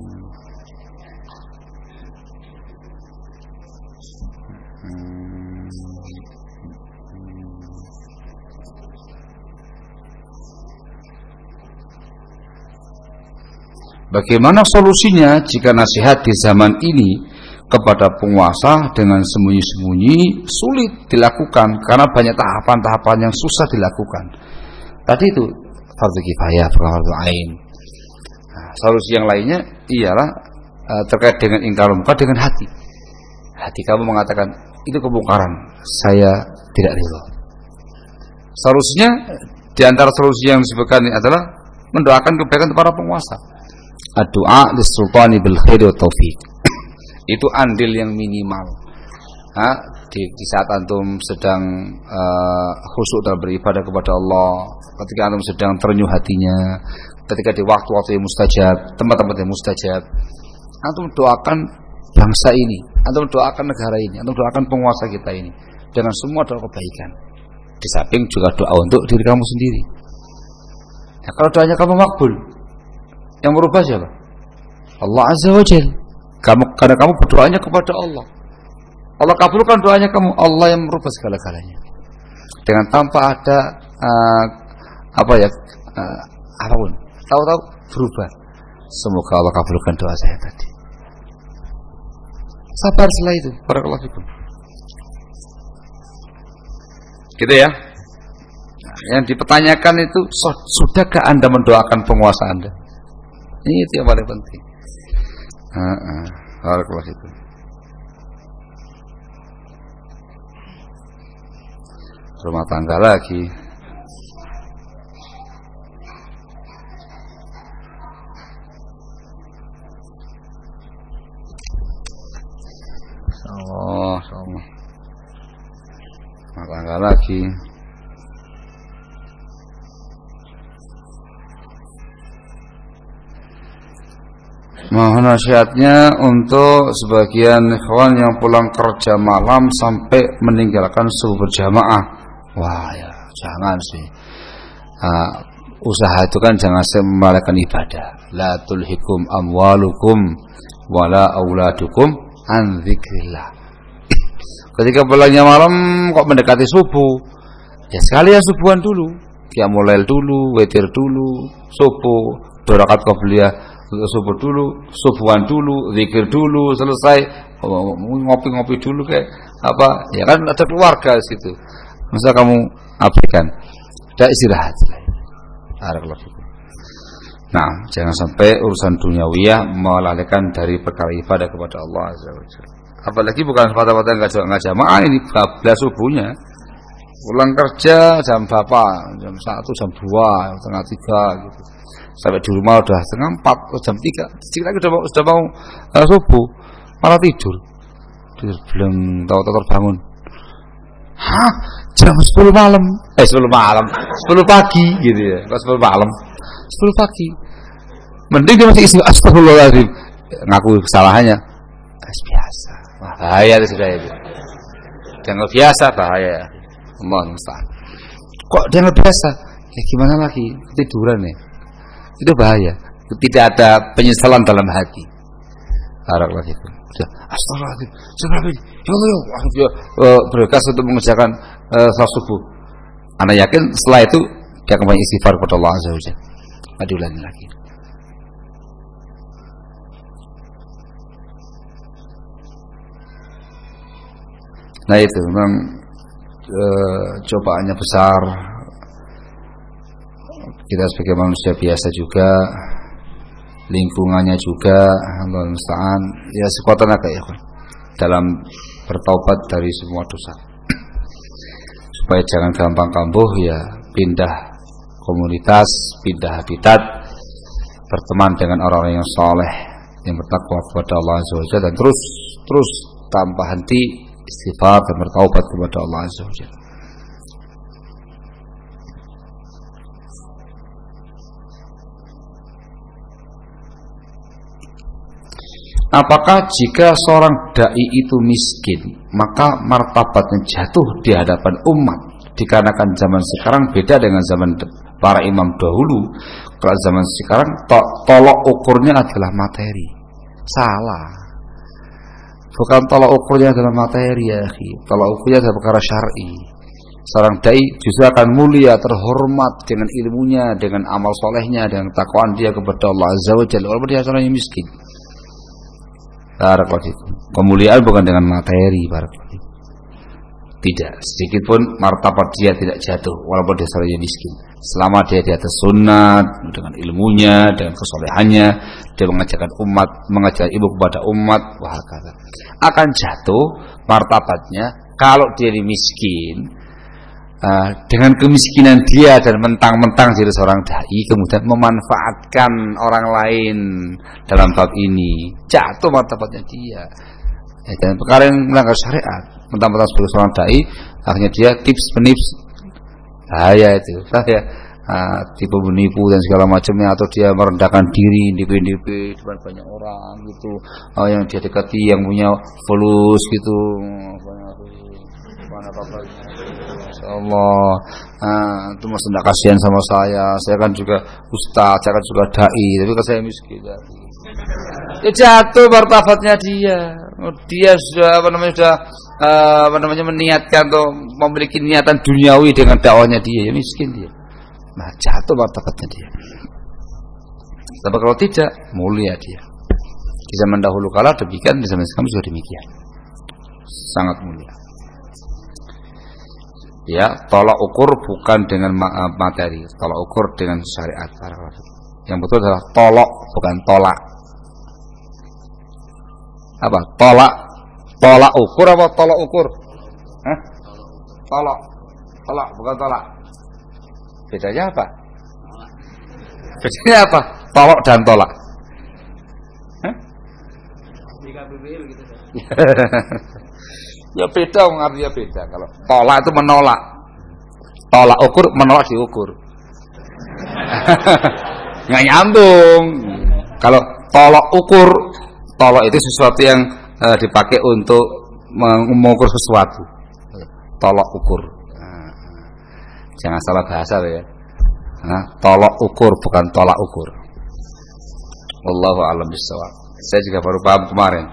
Hmm. Bagaimana solusinya jika nasihat di zaman ini kepada penguasa dengan sembunyi-sembunyi sulit dilakukan karena banyak tahapan-tahapan yang susah dilakukan. Tadi itu fardhu kifayah, fardhu ain. Nah, solusi yang lainnya ialah uh, terkait dengan ingkar munkar dengan hati. Hati kamu mengatakan itu kemungkaran, saya tidak ridho. Solusinya di antara solusi yang disebutkan ini adalah mendoakan kebaikan kepada penguasa. Ad-du'a lis-sultani bil khairi wa taufiq. Itu andil yang minimal. Ha, di, di saat antum sedang uh, khusyuk dalam beribadah kepada Allah, ketika antum sedang terenyuh hatinya, ketika di waktu-waktu yang mustajab, tempat-tempat yang mustajab, antum doakan bangsa ini, antum doakan negara ini, antum doakan penguasa kita ini dengan semua doa kebaikan. Di samping juga doa untuk diri kamu sendiri. Ya, kalau doanya kamu makbul, yang merubah siapa? Allah Azza wa Jalla. Kamu, karena kamu berdoanya kepada Allah, Allah kabulkan doanya kamu. Allah yang merubah segala-galanya dengan tanpa ada uh, apa ya uh, apapun, tahu-tahu berubah. Semoga Allah kabulkan doa saya tadi. Sabar setelah itu. Barakallahu fikum. Gitu ya. Nah, yang dipertanyakan itu, sudahkah Anda mendoakan penguasa Anda? Ini itu yang paling penting. Heeh. Barakallahu fikum. Rumah tangga lagi. Allah, Allah. Rumah tangga lagi. Mohon nasihatnya untuk sebagian ikhwan yang pulang kerja malam sampai meninggalkan subuh berjamaah. Wah ya, jangan sih. Uh, usaha itu kan jangan sampai melalaikan ibadah. La tulhikum amwalukum wala auladukum an dzikrillah. Ketika pulangnya malam kok mendekati subuh, ya sekalian subuhan dulu, qiyamul lail dulu, witir dulu, subuh, dua rakaat qabliyah subuh dulu, subuhan dulu, zikir dulu, selesai ngopi-ngopi dulu kayak apa? Ya kan ada keluarga di situ. Masa kamu abaikan? Ada istirahat. Nah, jangan sampai urusan duniawiyah melalaikan dari perkara ibadah kepada Allah Azza wa Jalla. Apalagi bukan semata-mata enggak jamaah ini bablas subuhnya. Pulang kerja jam berapa? Jam satu, jam dua, setengah tiga gitu. Sampai di rumah udah setengah empat, jam tiga, sedikit lagi udah mau, sudah mau uh, subuh, malah tidur. Tidur belum tahu-tahu terbangun. Hah? Jam sepuluh malam? Eh sepuluh malam, sepuluh pagi gitu ya. Kalau sepuluh malam, sepuluh pagi. Mending dia masih isi astagfirullahaladzim, ngaku kesalahannya. Es biasa. Wah, bahaya itu sudah itu. Jangan biasa bahaya. Allah musta'an. Kok dia nggak biasa? Ya gimana lagi? Ketiduran ya. Itu bahaya. Tidak ada penyesalan dalam hati. Barakallahu fikum. Astagfirullahaladzim. Astagfirullahaladzim. Ya Allah, ya Allah. Berkas untuk mengerjakan uh, salat subuh. Anda yakin setelah itu dia akan istighfar kepada Allah Azza wa Jalla. Tidak diulangi lagi. Nah itu memang uh, cobaannya besar. Kita sebagai manusia biasa juga, lingkungannya juga, Allah musta'an, ya sekuat tenaga ya dalam bertaubat dari semua dosa. Supaya jangan gampang kambuh ya, pindah komunitas, pindah habitat, berteman dengan orang-orang yang saleh, yang bertakwa kepada Allah Azza wa Jalla, dan terus terus tanpa henti istighfar dan bertaubat kepada Allah Azza wa Jalla. Apakah jika seorang dai itu miskin, maka martabatnya jatuh di hadapan umat? Dikarenakan zaman sekarang beda dengan zaman para imam dahulu. Kalau zaman sekarang to- tolok ukurnya adalah materi. Salah. Bukan tolok ukurnya adalah materi ya, akhi. Tolok ukurnya adalah perkara syar'i. seorang dai justru akan mulia, terhormat dengan ilmunya, dengan amal solehnya, dengan takwaan dia kepada Allah Azza wa Jalla, walaupun dia seorang yang miskin. Barakallahu fikum. Kemuliaan bukan dengan materi, barakallahu fikum. Tidak sedikit pun martabat dia tidak jatuh walaupun dia seorang yang miskin. Selama dia di atas sunnah, dengan ilmunya, dengan kesolehannya, dia mengajarkan umat, mengajar ibu kepada umat, wah kata akan jatuh martabatnya kalau dia ini miskin. Uh, dengan kemiskinan dia dan mentang-mentang jadi seorang dai kemudian memanfaatkan orang lain dalam bab ini, jatuh martabatnya dia. Ya, dan perkara yang melanggar syariat, mentang-mentang sebagai seorang dai akhirnya dia tips menips, bahaya itu ya, uh, tipu menipu dan segala macamnya, atau dia merendahkan diri di D P di depan banyak orang gitu, uh, yang dia dekati yang punya followers gitu, mana apa Allah, ah, itu masih tidak kasihan sama saya. Saya kan juga ustaz, saya kan juga dai, tapi kalau saya miskin, ya, ya jatuh martabatnya dia. Dia sudah apa namanya sudah uh, apa namanya meniatkan atau memiliki niatan duniawi dengan dakwahnya dia, ya miskin dia. Nah jatuh martabatnya dia. Tapi kalau tidak, mulia dia. Di zaman dahulu kala demikian, di zaman sekarang juga demikian. Sangat mulia. Ya, tolak ukur bukan dengan materi, tolak ukur dengan syariat. Yang betul adalah tolak bukan tolak. Apa? Tolak, tolak ukur apa tolak ukur? Hah? Tolak, tolak bukan tolak. Bedanya apa? Bedanya apa? Tolak dan tolak. Hah? Ya beda, artinya beda. Kalau tolak itu menolak, tolak ukur menolak diukur, nggak nyambung. Kalau tolak ukur, tolak itu sesuatu yang uh, dipakai untuk mengukur sesuatu. Tolak ukur, nah, jangan salah bahasa ya. Nah, tolak ukur bukan tolak ukur. Wallahu a'lam bishawab. Saya juga baru paham kemarin.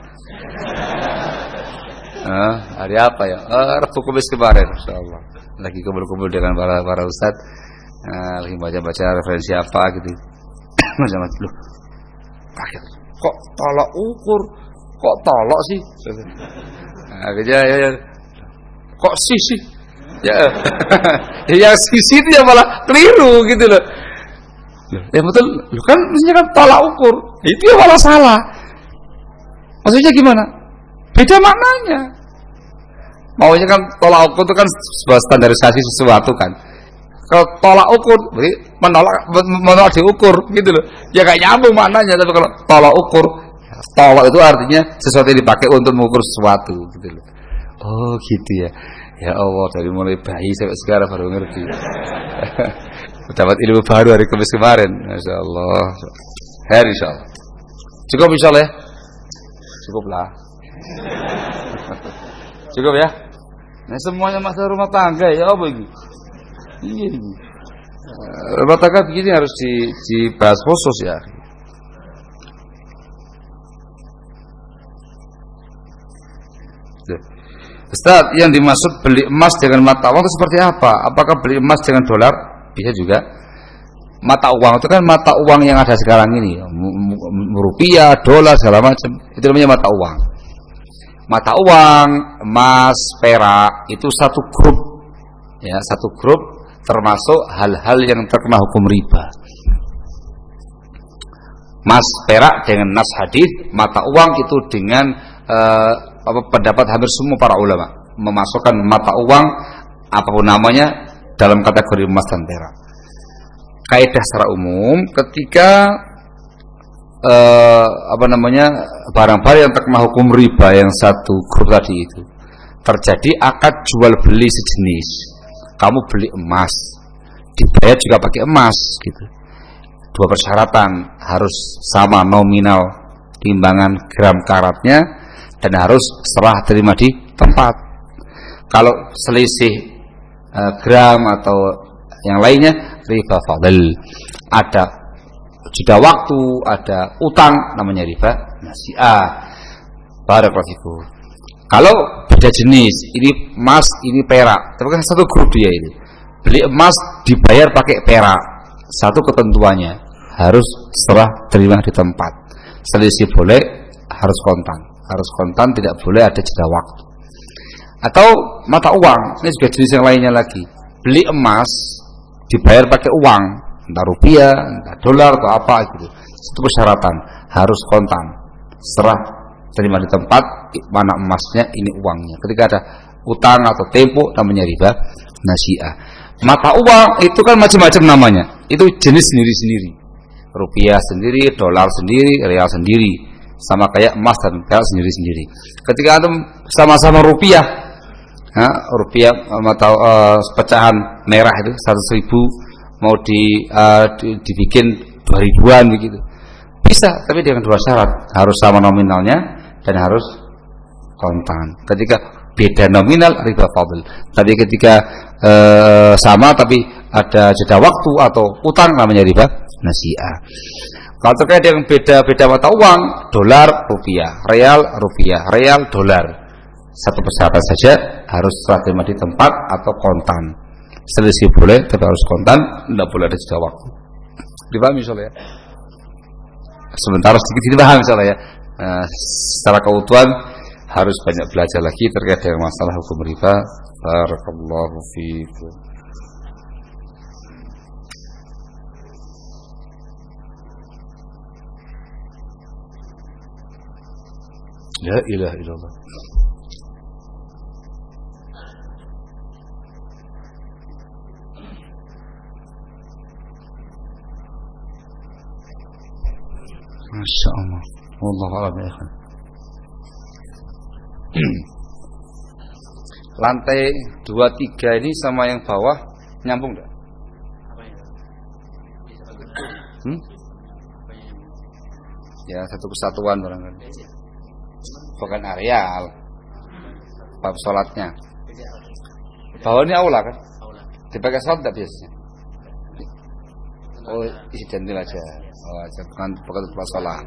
Uh, hari apa ya? Uh, Rabu Kamis kemarin, insyaallah. Lagi kumpul-kumpul dengan para para ustaz, uh, lagi baca-baca referensi apa gitu. Macam-macam loh. Kaget. Kok tolak ukur? Kok tolak sih? Nah, kerja ya, ya. Kok sih sih? Ya. Ya sisi itu ya malah keliru gitu loh. Loh, ya betul. Loh kan mestinya kan tolak ukur. Itu ya malah salah. Maksudnya gimana? Beda maknanya. Maunya kan tolak ukur itu kan sebuah standarisasi sesuatu kan. Kalau tolak ukur berarti menolak menolak diukur gitu loh. Ya kayak nyambung maknanya. Tapi kalau tolak ukur, tolak itu artinya sesuatu yang dipakai untuk mengukur sesuatu gitu loh. Oh gitu ya. Ya Allah, dari mulai bayi sampai sekarang baru ngerti. Dapat ilmu baru hari Kamis kemarin. Masyaallah. Hari insyaallah. Cukup insyaallah ya. Cukuplah. Cukup ya. Nah semuanya masalah rumah tangga ya apa ini? Ini. Rumah tangga begini harus di, dibahas khusus ya. Ustaz, yang dimaksud beli emas dengan mata uang itu seperti apa? Apakah beli emas dengan dolar? Bisa juga. Mata uang itu kan mata uang yang ada sekarang ini, rupiah, dolar, segala macam. Itu namanya mata uang. Mata uang, emas, perak itu satu grup, ya satu grup termasuk hal-hal yang terkena hukum riba. Emas, perak dengan nas hadis, mata uang itu dengan uh, apa, pendapat hampir semua para ulama memasukkan mata uang apapun namanya dalam kategori emas dan perak. Kaidah secara umum ketika Uh, apa namanya barang-barang yang terkena hukum riba yang satu grup tadi itu terjadi akad jual beli sejenis, kamu beli emas dibayar juga pakai emas gitu, dua persyaratan harus sama nominal timbangan gram karatnya dan harus serah terima di tempat. Kalau selisih uh, gram atau yang lainnya riba fadl, ada jeda waktu, ada utang namanya riba nasi'ah. Barakallahu fikum. Kalau beda jenis, ini emas, ini perak, tapi kan satu grup dia ini. Beli emas dibayar pakai perak, satu ketentuannya harus serah terima di tempat. Selisih boleh, harus kontan, harus kontan, tidak boleh ada jeda waktu. Atau mata uang, ini juga jenis yang lainnya lagi. Beli emas dibayar pakai uang, entah rupiah, entah dolar atau apa gitu. Itu persyaratan, harus kontan, serah terima di tempat, mana emasnya, ini uangnya. Ketika ada utang atau tempo, namanya riba nasi'ah. Mata uang itu kan macam-macam namanya, itu jenis sendiri-sendiri. Rupiah sendiri, dolar sendiri, real sendiri, sama kayak emas dan perak sendiri-sendiri. Ketika antum sama-sama rupiah, ha, rupiah mata uh, pecahan merah itu seratus ribu mau di, uh, di dibikin dua ribuan begitu, bisa, tapi dengan dua syarat, harus sama nominalnya dan harus kontan. Ketika beda nominal riba fadl, tapi ketika e, sama tapi ada jeda waktu atau utang namanya riba nasi'ah. Kalau terkait dengan beda-beda mata uang, dolar rupiah, real rupiah, real dolar, satu persyaratan saja, harus serah terima di tempat atau kontan. Selisih boleh tapi harus kontan, tidak boleh ada jeda waktu. Dipahami insyaallah ya? Sebentar sedikit dipahami insyaallah ya. Nah, secara keutuhan harus banyak belajar lagi terkait dengan masalah hukum riba. Barakallahu fiikum. La ilaha illallah. Masya Allah. Wallahu a'lam ya ikhwan. Lantai dua tiga ini sama yang bawah nyambung enggak? Hmm? Ya satu kesatuan barangkali. Bukan areal. Bab sholatnya. Bawah ini aula kan? Dipakai sholat enggak biasanya? Oh, isi jantil aja. Oh, bukan bukan tempat sholat.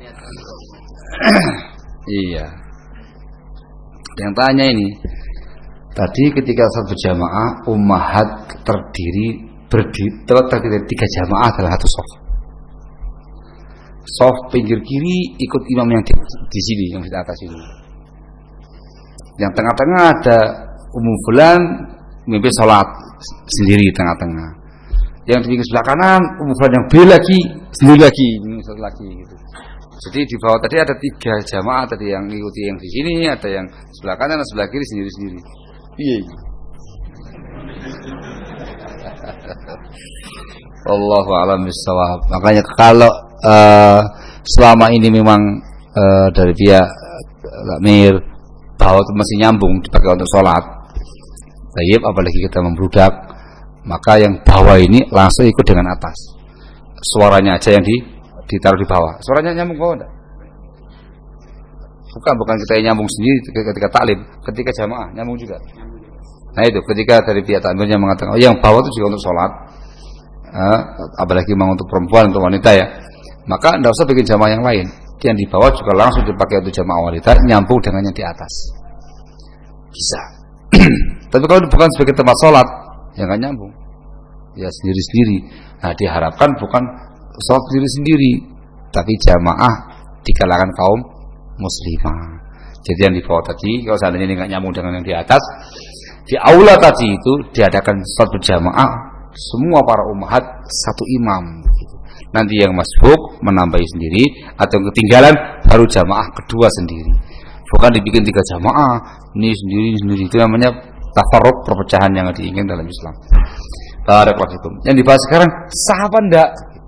Iya. Yang tanya ini, tadi ketika sholat berjamaah, ummahat terdiri berdiri terdiri tiga jamaah adalah satu sof. Sof pinggir kiri ikut imam yang di, di sini, yang di atas ini. Yang tengah-tengah ada umum fulan memimpin sholat sendiri di tengah-tengah. Yang di pinggir sebelah kanan umum fulan yang B lagi sendiri lagi, satu lagi gitu. Jadi di bawah tadi ada tiga jamaah tadi, yang ikuti yang di sini, ada yang sebelah kanan dan sebelah kiri sendiri-sendiri. Iya. Wallahu a'lam bishawab. Makanya kalau uh, selama ini memang uh, dari pihak takmir bawah itu masih nyambung dipakai untuk sholat, baik, apalagi kita membludak, maka yang bawah ini langsung ikut dengan atas. Suaranya aja yang di ditaruh di bawah. Suaranya nyambung bawah enggak? Bukan, bukan kita yang nyambung sendiri ketika taklim, ketika jamaah nyambung juga. Nah itu ketika dari pihak takmirnya mengatakan, oh yang bawah itu juga untuk sholat, eh, apalagi memang untuk perempuan, untuk wanita ya, maka tidak usah bikin jamaah yang lain. Yang di bawah juga langsung dipakai untuk jamaah wanita, nyambung dengan yang di atas. Bisa. Tapi kalau bukan sebagai tempat sholat, ya nggak nyambung. Ya sendiri-sendiri. Nah diharapkan bukan sholat sendiri-sendiri, tapi jamaah di kalangan kaum muslimah. Jadi yang di bawah tadi, kalau seandainya ini nggak nyambung dengan yang di atas, di aula tadi itu diadakan sholat berjamaah, semua para ummahat satu imam. Nanti yang masbuk menambahi sendiri, atau yang ketinggalan baru jamaah kedua sendiri. Bukan dibikin tiga jamaah, ini sendiri sendiri. Itu namanya tafarruq, perpecahan yang diinginkan dalam Islam. Barakallahu. Yang dibahas sekarang sah apa enggak?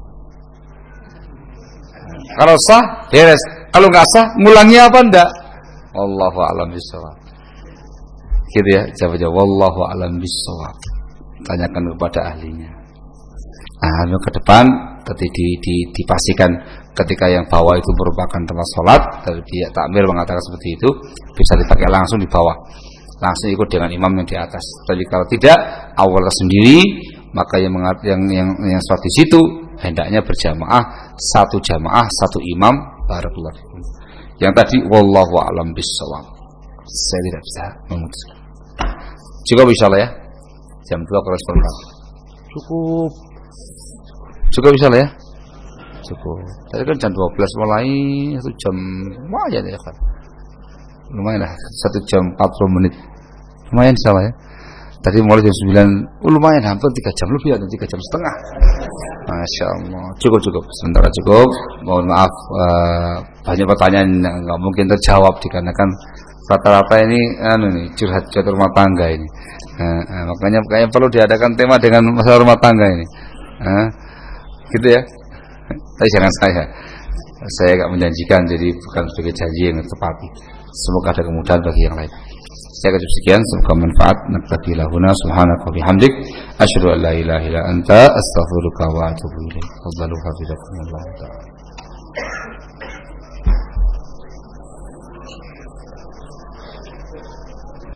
Kalau sah, beres. Kalau nggak sah, ngulangi apa enggak? Wallahu a'lam bishawab. Gitu ya, jawab-jawab. Wallahu a'lam bishawab. Tanyakan kepada ahlinya. Nah, ke depan tadi di, di, dipastikan ketika yang bawah itu merupakan tempat sholat, dari pihak takmir mengatakan seperti itu, bisa dipakai langsung di bawah, langsung ikut dengan imam yang di atas. Tapi kalau tidak, awalnya sendiri, maka yang yang yang, yang sholat di situ hendaknya berjamaah, satu jamaah, satu imam. Barakallahu fikum. Yang tadi wallahu a'lam bishawab. Saya tidak bisa memutuskan. Cukup insyaallah ya. Jam dua kurang seperempat. Cukup. Cukup insyaallah ya. Cukup. Tadi kan jam dua belas mulai, satu jam lumayan ya kan. Lumayan lah, satu jam empat puluh menit. Lumayan insyaallah ya. Tadi mulai jam sembilan, oh lumayan hampir tiga jam lebih atau tiga jam setengah. Masya Allah. Cukup cukup. Sementara cukup. Mohon maaf uh, banyak pertanyaan yang nggak mungkin terjawab dikarenakan rata-rata ini anu nih curhat-curhat rumah tangga ini. Uh, uh, makanya kayaknya perlu diadakan tema dengan masalah rumah tangga ini. Uh, gitu ya. Tapi jangan saya. Saya agak menjanjikan, jadi bukan sebagai janji yang tepati. Semoga ada kemudahan bagi yang lain. Saya akan cukup sekian, semoga manfaat. Naktafi lahuna subhanaka wa bihamdik asyhadu an la ilaha illa anta astaghfiruka wa atubu ilaik. Fadhalu hafizakumullah ta'ala.